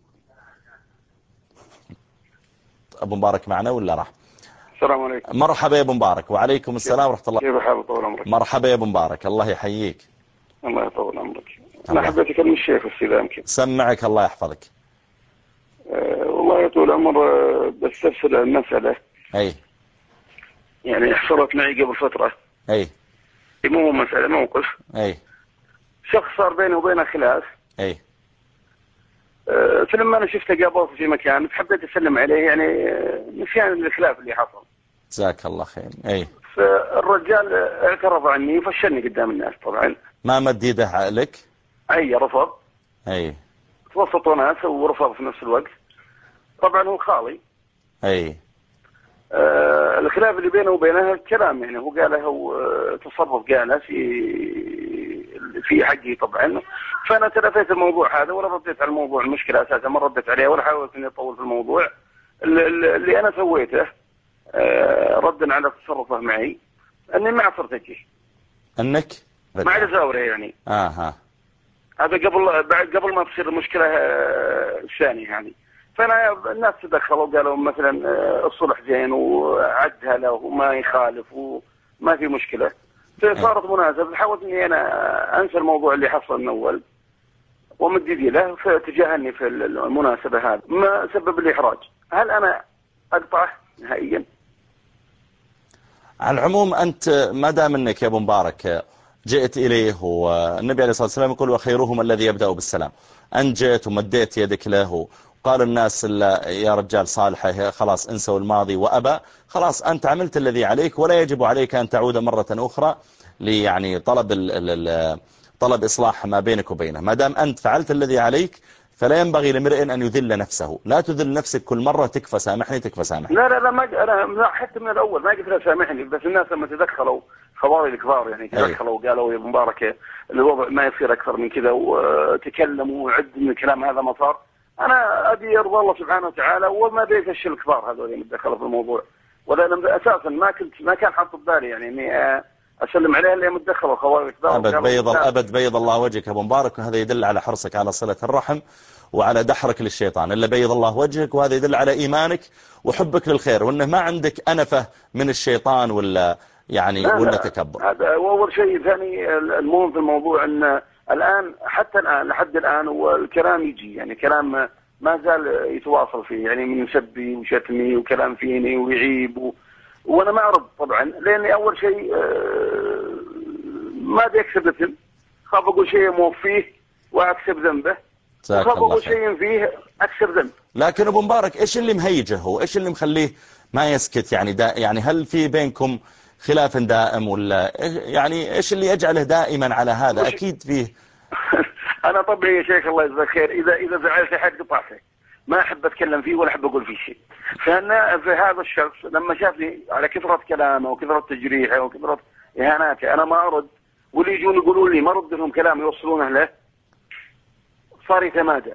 أبو مبارك معنا ولا راح؟ السلام عليكم. مرحبا يا أبو مبارك. وعليكم السلام ورحمة الله. كيف حالك؟ طول عمرك. مرحبا يا أبو مبارك، الله يحييك. الله يطول عمرك. أنا حبيت أكلم الشيخ السلام كده. سمعك الله يحفظك. أه والله يطول عمر، بس تفصل المسألة. أي. يعني حصلت معي قبل فترة. أي. مو مسألة، موقف. أي. شخص صار بيني وبينه خلاف. أي. أه فلما أنا شفته قابلته في مكان حبيت أسلم عليه، يعني نسيان الخلاف اللي حصل. جزاك الله خير. أي. فالرجال اعترض عني وفشلني قدام الناس طبعا. ما مد يده لك؟ أي رفض. أي. توسطوا ناس ورفض في نفس الوقت. طبعا هو خالي. أي آه الخلاف اللي بينه وبينها الكلام، يعني هو قاله آه تصرف قاله في في حقي طبعا، فأنا تلفيت الموضوع هذا ولا رديت على الموضوع. المشكلة أساسا ما رديت عليها ولا حاولت إني أطول في الموضوع. اللي أنا سويته آه ردا على تصرفه معي أني ما عصرتك أنك ما عاد أزاوره يعني. آه هذا قبل بعد قبل ما تصير المشكلة الثانية يعني. فأنا الناس تدخلوا قالوا مثلا الصلح زين وعدها له وما يخالف وما في مشكلة. فصارت مناسبة حاولت إني أنا أنسى الموضوع اللي حصل من أول ومد يدي له، فتجاهلني في المناسبة هذه ما سبب لي إحراج. هل أنا أقطعه نهائيا؟ على العموم أنت ما دام أنك يا أبو مبارك جئت إليه، والنبي عليه الصلاة والسلام يقول وخيرهم الذي يبدأ بالسلام، أنت جئت ومديت يدك له وقال الناس يا رجال صالحة خلاص انسوا الماضي وأبى، خلاص أنت عملت الذي عليك ولا يجب عليك أن تعود مرة أخرى لي يعني طلب ال ال طلب إصلاح ما بينك وبينه. ما دام أنت فعلت الذي عليك فلا ينبغي لامرئ أن يذل نفسه. لا تذل نفسك كل مرة تكفى سامحني تكفى سامحني. لا لا لا ما أنا حتى من الأول ما قلت له سامحني، بس الناس لما تدخلوا خوارج الكبار يعني تدخلوا وقالوا يا ابو مبارك الوضع ما يصير أكثر من كذا وتكلموا وعد من الكلام هذا ما صار. أنا أبي يرضى الله سبحانه وتعالى وما بيفش الكبار هذول اللي متدخلوا في الموضوع، ولا أساسا ما كنت ما كان حاط ببالي يعني إني أسلم عليها اللي متدخلوا خوارج الكبار. أبد بيض الأبد بيض الله وجهك يا أبو مبارك، وهذا يدل على حرصك على صلة الرحم وعلى دحرك للشيطان. إلا بيض الله وجهك، وهذا يدل على إيمانك وحبك للخير، وأنه ما عندك أنفة من الشيطان ولا يعني ولا تكبر. هذا أول شيء. ثاني المهم في الموضوع أن الآن حتى الآن لحد الآن والكلام يجي يعني كلام ما زال يتواصل فيه يعني من سبي وشتمي وكلام فيني ويعيب و... وأنا ما أرد طبعا، لأني أول شيء ما بدي أكسب الذنب، خاف أقول شيء موفيه وأكسب ذنبه، وخاف أقول شيء فيه أكسب ذنب. لكن أبو مبارك إيش اللي مهيجه هو؟ إيش اللي مخليه ما يسكت يعني دا يعني هل في بينكم خلاف دائم ولا يعني إيش اللي يجعله دائما على هذا؟ أكيد فيه. أنا طبعي يا شيخ الله يجزاك خير، إذا إذا زعلت أحد قطعته ما أحب أتكلم فيه ولا أحب أقول فيه شيء. فأنا في هذا الشخص لما شافني على كثرة كلامه وكثرة تجريحه وكثرة إهاناته أنا ما أرد، واللي يجون يقولوا لي ما رد لهم كلام يوصلونه له صار يتمادى.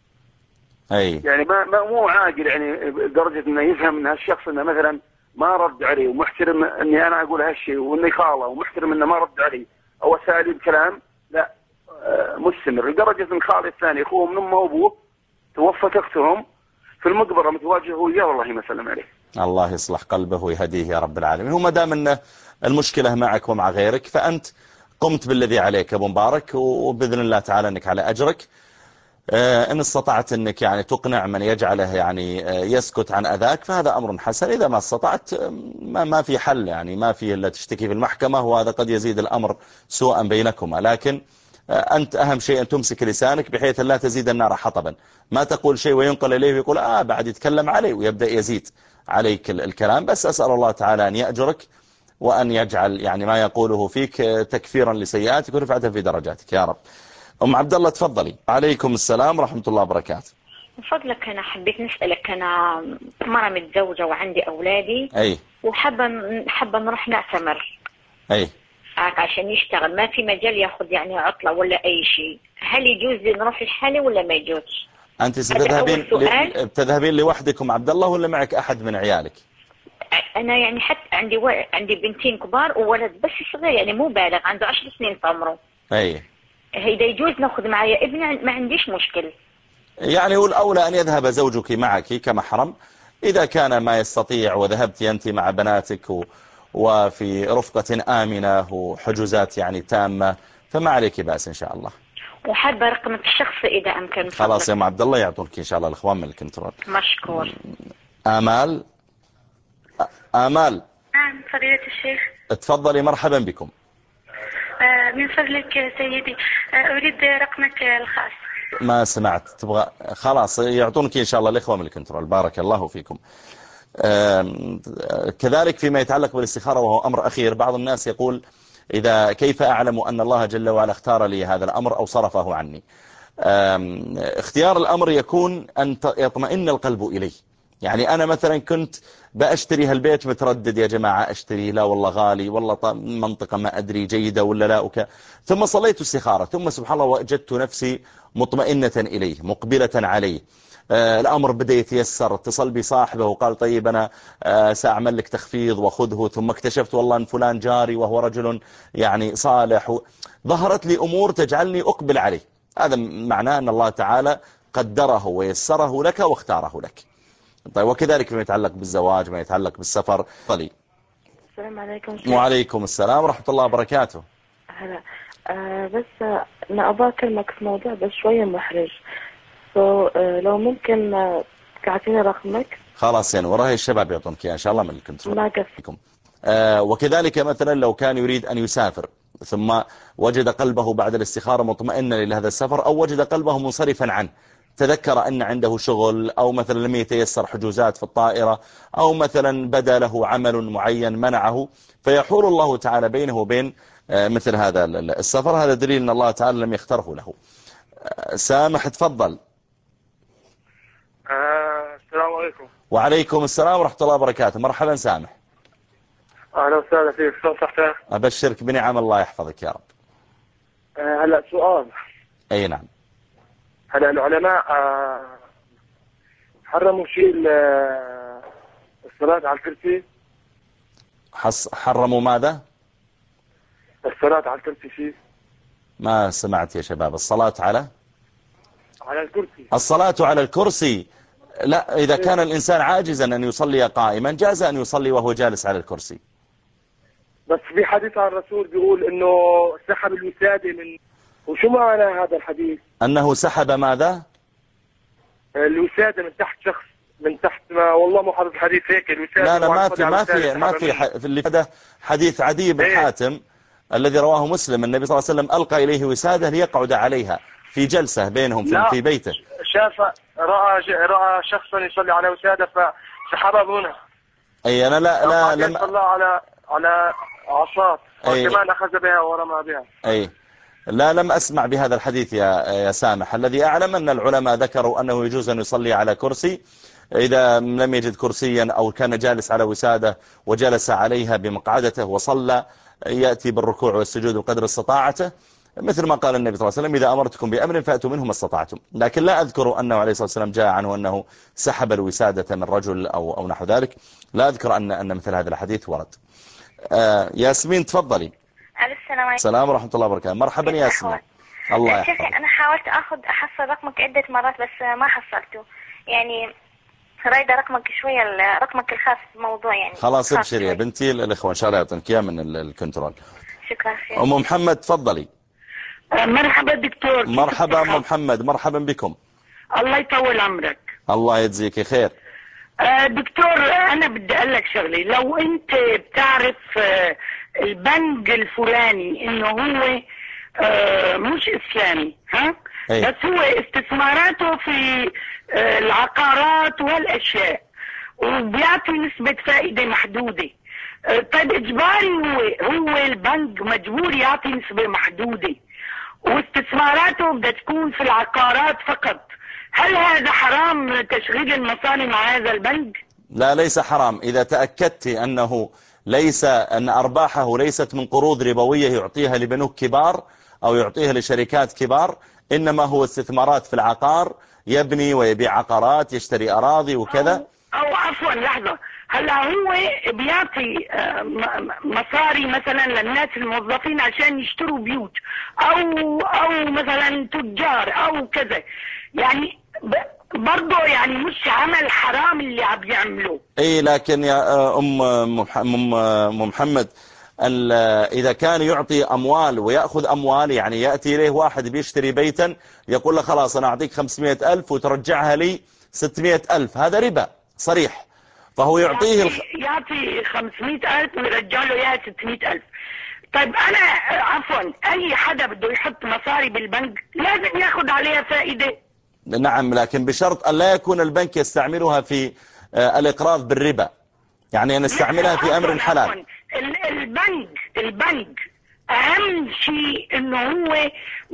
أي يعني ما ما مو عاقل يعني لدرجة إنه يفهم من هالشخص إنه مثلا ما رد عليه ومحترم إني أنا أقول هالشيء وإني خاله ومحترم إنه ما رد عليه أو أساليب كلام لا آه مستمر، لدرجة إن خالي الثاني أخوه من أمه وأبوه توفت أختهم في المقبرة متواجه وياه والله ما سلم عليه. الله يصلح قلبه ويهديه يا رب العالمين. هو ما دام إن المشكلة معك ومع غيرك فأنت قمت بالذي عليك أبو مبارك، وبإذن الله تعالى أنك على أجرك. إن استطعت أنك يعني تقنع من يجعله يعني يسكت عن أذاك فهذا أمر حسن. إذا ما استطعت ما ما في حل يعني ما فيه إلا تشتكي في المحكمة، وهذا قد يزيد الأمر سوءا بينكما. لكن أنت أهم شيء أن تمسك لسانك بحيث لا تزيد النار حطبا، ما تقول شيء وينقل إليه ويقول آه بعد يتكلم عليه ويبدأ يزيد عليك الكلام. بس أسأل الله تعالى أن يأجرك وأن يجعل يعني ما يقوله فيك تكفيرا لسيئاتك ورفعة في درجاتك يا رب. أم عبد الله تفضلي. عليكم السلام ورحمة الله وبركاته. من فضلك أنا حبيت نسألك، أنا مرة متزوجة وعندي أولادي أي وحابة حابة نروح نعتمر أي عشان يشتغل، ما في مجال ياخذ يعني عطلة ولا أي شيء، هل يجوز لي نروح لحالي ولا ما يجوز؟ أنت ستذهبين ل... تذهبين لوحدك أم عبد الله ولا معك أحد من عيالك؟ أنا يعني حتى عندي و... عندي بنتين كبار وولد بس صغير يعني مو بالغ عنده عشر سنين في عمره. أي إذا يجوز ناخذ معي ابني ما عنديش مشكلة. يعني هو الأولى أن يذهب زوجك معك كمحرم، إذا كان ما يستطيع وذهبت أنت مع بناتك و... وفي رفقة آمنة وحجوزات يعني تامة فما عليك بأس إن شاء الله. وحابة رقمك الشخصي إذا أمكن. خلاص يا أم عبد الله يعطونك إن شاء الله الإخوان من الكنترول. مشكور. آمال آمال نعم فضيلة الشيخ. تفضلي مرحبا بكم. آه من فضلك سيدي آه أريد رقمك الخاص. ما سمعت تبغى خلاص يعطونك إن شاء الله الإخوة من الكنترول. بارك الله فيكم. كذلك فيما يتعلق بالاستخارة وهو أمر أخير، بعض الناس يقول إذا كيف أعلم أن الله جل وعلا اختار لي هذا الأمر أو صرفه عني؟ اختيار الأمر يكون أن يطمئن القلب إليه، يعني أنا مثلا كنت بأشتري هالبيت متردد يا جماعة أشتري، لا والله غالي، والله منطقة ما أدري جيدة ولا لا وك... ثم صليت استخارة، ثم سبحان الله وجدت نفسي مطمئنة إليه مقبلة عليه. آه الأمر بدأ يتيسر، اتصل بي صاحبه وقال طيب أنا آه سأعمل لك تخفيض وخذه، ثم اكتشفت والله أن فلان جاري وهو رجل يعني صالح و... ظهرت لي أمور تجعلني أقبل عليه. هذا معناه أن الله تعالى قدره ويسره لك واختاره لك. طيب وكذلك ما يتعلق بالزواج، ما يتعلق بالسفر. طلي. السلام عليكم. وعليكم السلام ورحمة الله وبركاته. هلا. آه بس أنا أبغى أكلمك في موضوع بس شوية محرج. سو so, آه لو ممكن آه تعطيني رقمك. خلاص يعني وراي الشباب يعطونك إن شاء الله من الكنترول. ما قصدكم. آه وكذلك مثلا لو كان يريد أن يسافر ثم وجد قلبه بعد الاستخارة مطمئنا إلى هذا السفر، أو وجد قلبه منصرفا عنه، تذكر أن عنده شغل، أو مثلا لم يتيسر حجوزات في الطائرة، أو مثلا بدا له عمل معين منعه، فيحول الله تعالى بينه وبين مثل هذا السفر. هذا دليل أن الله تعالى لم يختاره له. سامح تفضل. آه السلام عليكم. وعليكم السلام ورحمة الله وبركاته. مرحبا سامح. أهلا وسهلا فيك. شلون صحتك؟ أبشرك بنعم الله يحفظك يا رب. آه هلا سؤال. أي نعم. هلا العلماء آه حرموا شيء الصلاة على الكرسي. حرموا ماذا؟ الصلاة على الكرسي. شيء ما سمعت يا شباب. الصلاة على على الكرسي. الصلاة على الكرسي لا، إذا كان الإنسان عاجزا أن يصلي قائما جاز أن يصلي وهو جالس على الكرسي. بس في حديث عن الرسول بيقول إنه سحب الوسادة من، وشو معنى هذا الحديث؟ أنه سحب ماذا؟ الوسادة من تحت شخص، من تحت ما والله مو حافظ الحديث هيك. الوسادة لا لا ما في ما في ما في في اللي هذا حديث عدي بن ايه؟ حاتم الذي رواه مسلم. النبي صلى الله عليه وسلم ألقى إليه وسادة ليقعد عليها في جلسة بينهم في, في بيته. شاف رأى رأى شخصا يصلي على وسادة فسحبها هنا. أي أنا لا لا لم صلى على على عصات وكمان أخذ بها ورمى بها. أي لا لم أسمع بهذا الحديث يا يا سامح. الذي أعلم أن العلماء ذكروا أنه يجوز أن يصلي على كرسي إذا لم يجد كرسيا أو كان جالس على وسادة وجلس عليها بمقعدته وصلى، يأتي بالركوع والسجود بقدر استطاعته، مثل ما قال النبي صلى الله عليه وسلم إذا أمرتكم بأمر فأتوا منه ما استطعتم. لكن لا أذكر أنه عليه الصلاة والسلام جاء عنه أنه سحب الوسادة من رجل أو أو نحو ذلك. لا أذكر أن أن مثل هذا الحديث ورد. آه ياسمين تفضلي. السلام عليكم. السلام ورحمة الله وبركاته. مرحبا يا ياسمين. الله يحفظك. شيخي أنا حاولت أخذ أحصل رقمك عدة مرات بس ما حصلته، يعني رايدة رقمك شوية، رقمك الخاص بموضوع يعني. خلاص ابشري يا بنتي، الإخوة إن شاء الله يعطونك إياه من الكنترول. شكرا خير. أم محمد تفضلي. مرحبا دكتور. مرحبا أم محمد، مرحبا بكم. الله يطول عمرك. الله يجزيك خير. آه دكتور أنا بدي أقول لك شغلة، لو أنت بتعرف آه البنك الفلاني إنه هو آه مش إسلامي ها أي. بس هو استثماراته في آه العقارات والأشياء وبيعطي نسبة فائدة محدودة. آه طيب إجباري هو هو البنك مجبور يعطي نسبة محدودة واستثماراته بدها تكون في العقارات فقط، هل هذا حرام تشغيل المصاري مع هذا البنك؟ لا ليس حرام إذا تأكدت أنه ليس أن أرباحه ليست من قروض ربوية يعطيها لبنوك كبار أو يعطيها لشركات كبار، إنما هو استثمارات في العقار، يبني ويبيع عقارات، يشتري أراضي وكذا. أو, أو عفوا لحظة، هلا هو بيعطي مصاري مثلا للناس الموظفين عشان يشتروا بيوت أو أو مثلا تجار أو كذا، يعني برضه يعني مش عمل حرام اللي عم يعملوه. اي لكن يا ام ام محمد إذا كان يعطي أموال ويأخذ أموال، يعني يأتي إليه واحد بيشتري بيتا يقول له خلاص أنا أعطيك خمسمائة ألف وترجعها لي ستمائة ألف، هذا ربا صريح. فهو يعطيه يعطي, يعطي خمسمائة ألف ويرجع له إياها ستمائة ألف. طيب أنا عفوا أي حدا بده يحط مصاري بالبنك لازم يأخذ عليها فائدة. نعم، لكن بشرط أن لا يكون البنك يستعملها في الإقراض بالربا، يعني أن يستعملها في أمر حلال. البنك البنك اهم شيء انه هو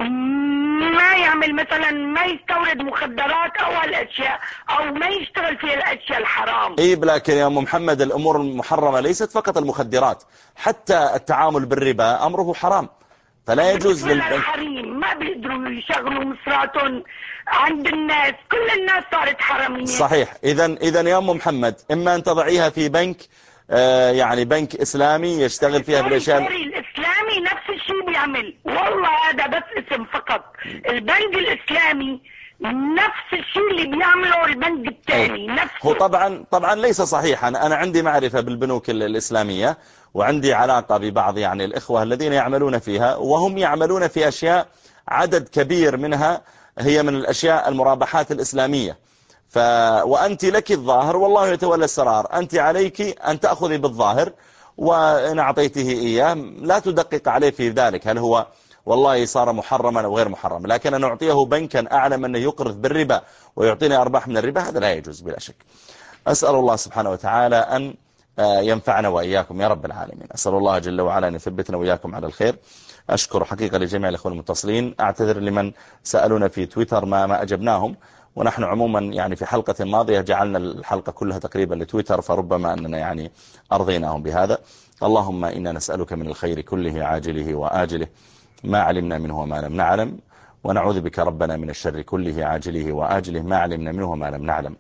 ما يعمل مثلا ما يستورد مخدرات او هالاشياء او ما يشتغل في الاشياء الحرام. اي لكن يا ام محمد الامور المحرمة ليست فقط المخدرات، حتى التعامل بالربا امره حرام، فلا يجوز للبنك. الحريم ما بيقدروا يشغلوا مصراتهم عند الناس، كل الناس صارت حرامية. صحيح. اذا اذا يا ام محمد اما ان تضعيها في بنك آه يعني بنك اسلامي يشتغل فيها بالاشياء. الاسلامي نفس الشيء بيعمل، والله هذا بس اسم فقط. البنك الاسلامي نفس الشيء اللي بيعمله البنك الثاني نفسه. هو طبعا طبعا ليس صحيحا. انا عندي معرفة بالبنوك الاسلامية وعندي علاقة ببعض يعني الإخوة الذين يعملون فيها، وهم يعملون في أشياء عدد كبير منها هي من الأشياء المرابحات الإسلامية. ف... وأنت لك الظاهر والله يتولى السرار، أنت عليك أن تأخذي بالظاهر، وإن أعطيته إياه لا تدقق عليه في ذلك هل هو والله صار محرما أو غير محرم. لكن أن أعطيه بنكا أعلم أنه يقرض بالربا ويعطيني أرباح من الربا هذا لا يجوز بلا شك. أسأل الله سبحانه وتعالى أن ينفعنا وإياكم يا رب العالمين. أسأل الله جل وعلا أن يثبتنا وإياكم على الخير. أشكر حقيقة لجميع الأخوة المتصلين. أعتذر لمن سألونا في تويتر ما ما أجبناهم، ونحن عموما يعني في حلقة ماضية جعلنا الحلقة كلها تقريبا لتويتر، فربما أننا يعني أرضيناهم بهذا. اللهم إنا نسألك من الخير كله عاجله وآجله ما علمنا منه وما لم نعلم، ونعوذ بك ربنا من الشر كله عاجله وآجله ما علمنا منه وما لم نعلم.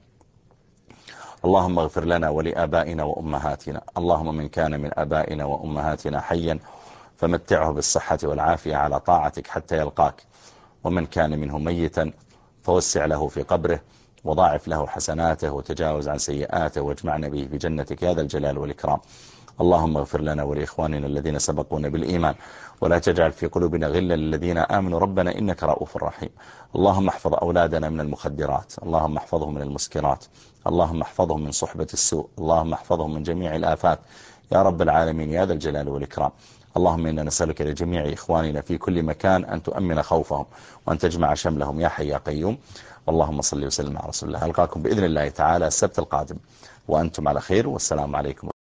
اللهم اغفر لنا ولآبائنا وأمهاتنا. اللهم من كان من آبائنا وأمهاتنا حيا فمتعه بالصحة والعافية على طاعتك حتى يلقاك، ومن كان منه ميتا فوسع له في قبره وضاعف له حسناته وتجاوز عن سيئاته واجمعنا به بجنتك يا ذا الجلال والإكرام. اللهم اغفر لنا ولإخواننا الذين سبقونا بالإيمان ولا تجعل في قلوبنا غلا للذين آمنوا ربنا إنك رؤوف رحيم. اللهم احفظ أولادنا من المخدرات، اللهم احفظهم من المسكرات، اللهم احفظهم من صحبة السوء، اللهم احفظهم من جميع الآفات يا رب العالمين يا ذا الجلال والإكرام. اللهم إنا نسألك لجميع إخواننا في كل مكان أن تؤمن خوفهم وأن تجمع شملهم يا حي يا قيوم. اللهم صل وسلم على رسول الله. ألقاكم بإذن الله تعالى السبت القادم وأنتم على خير، والسلام عليكم.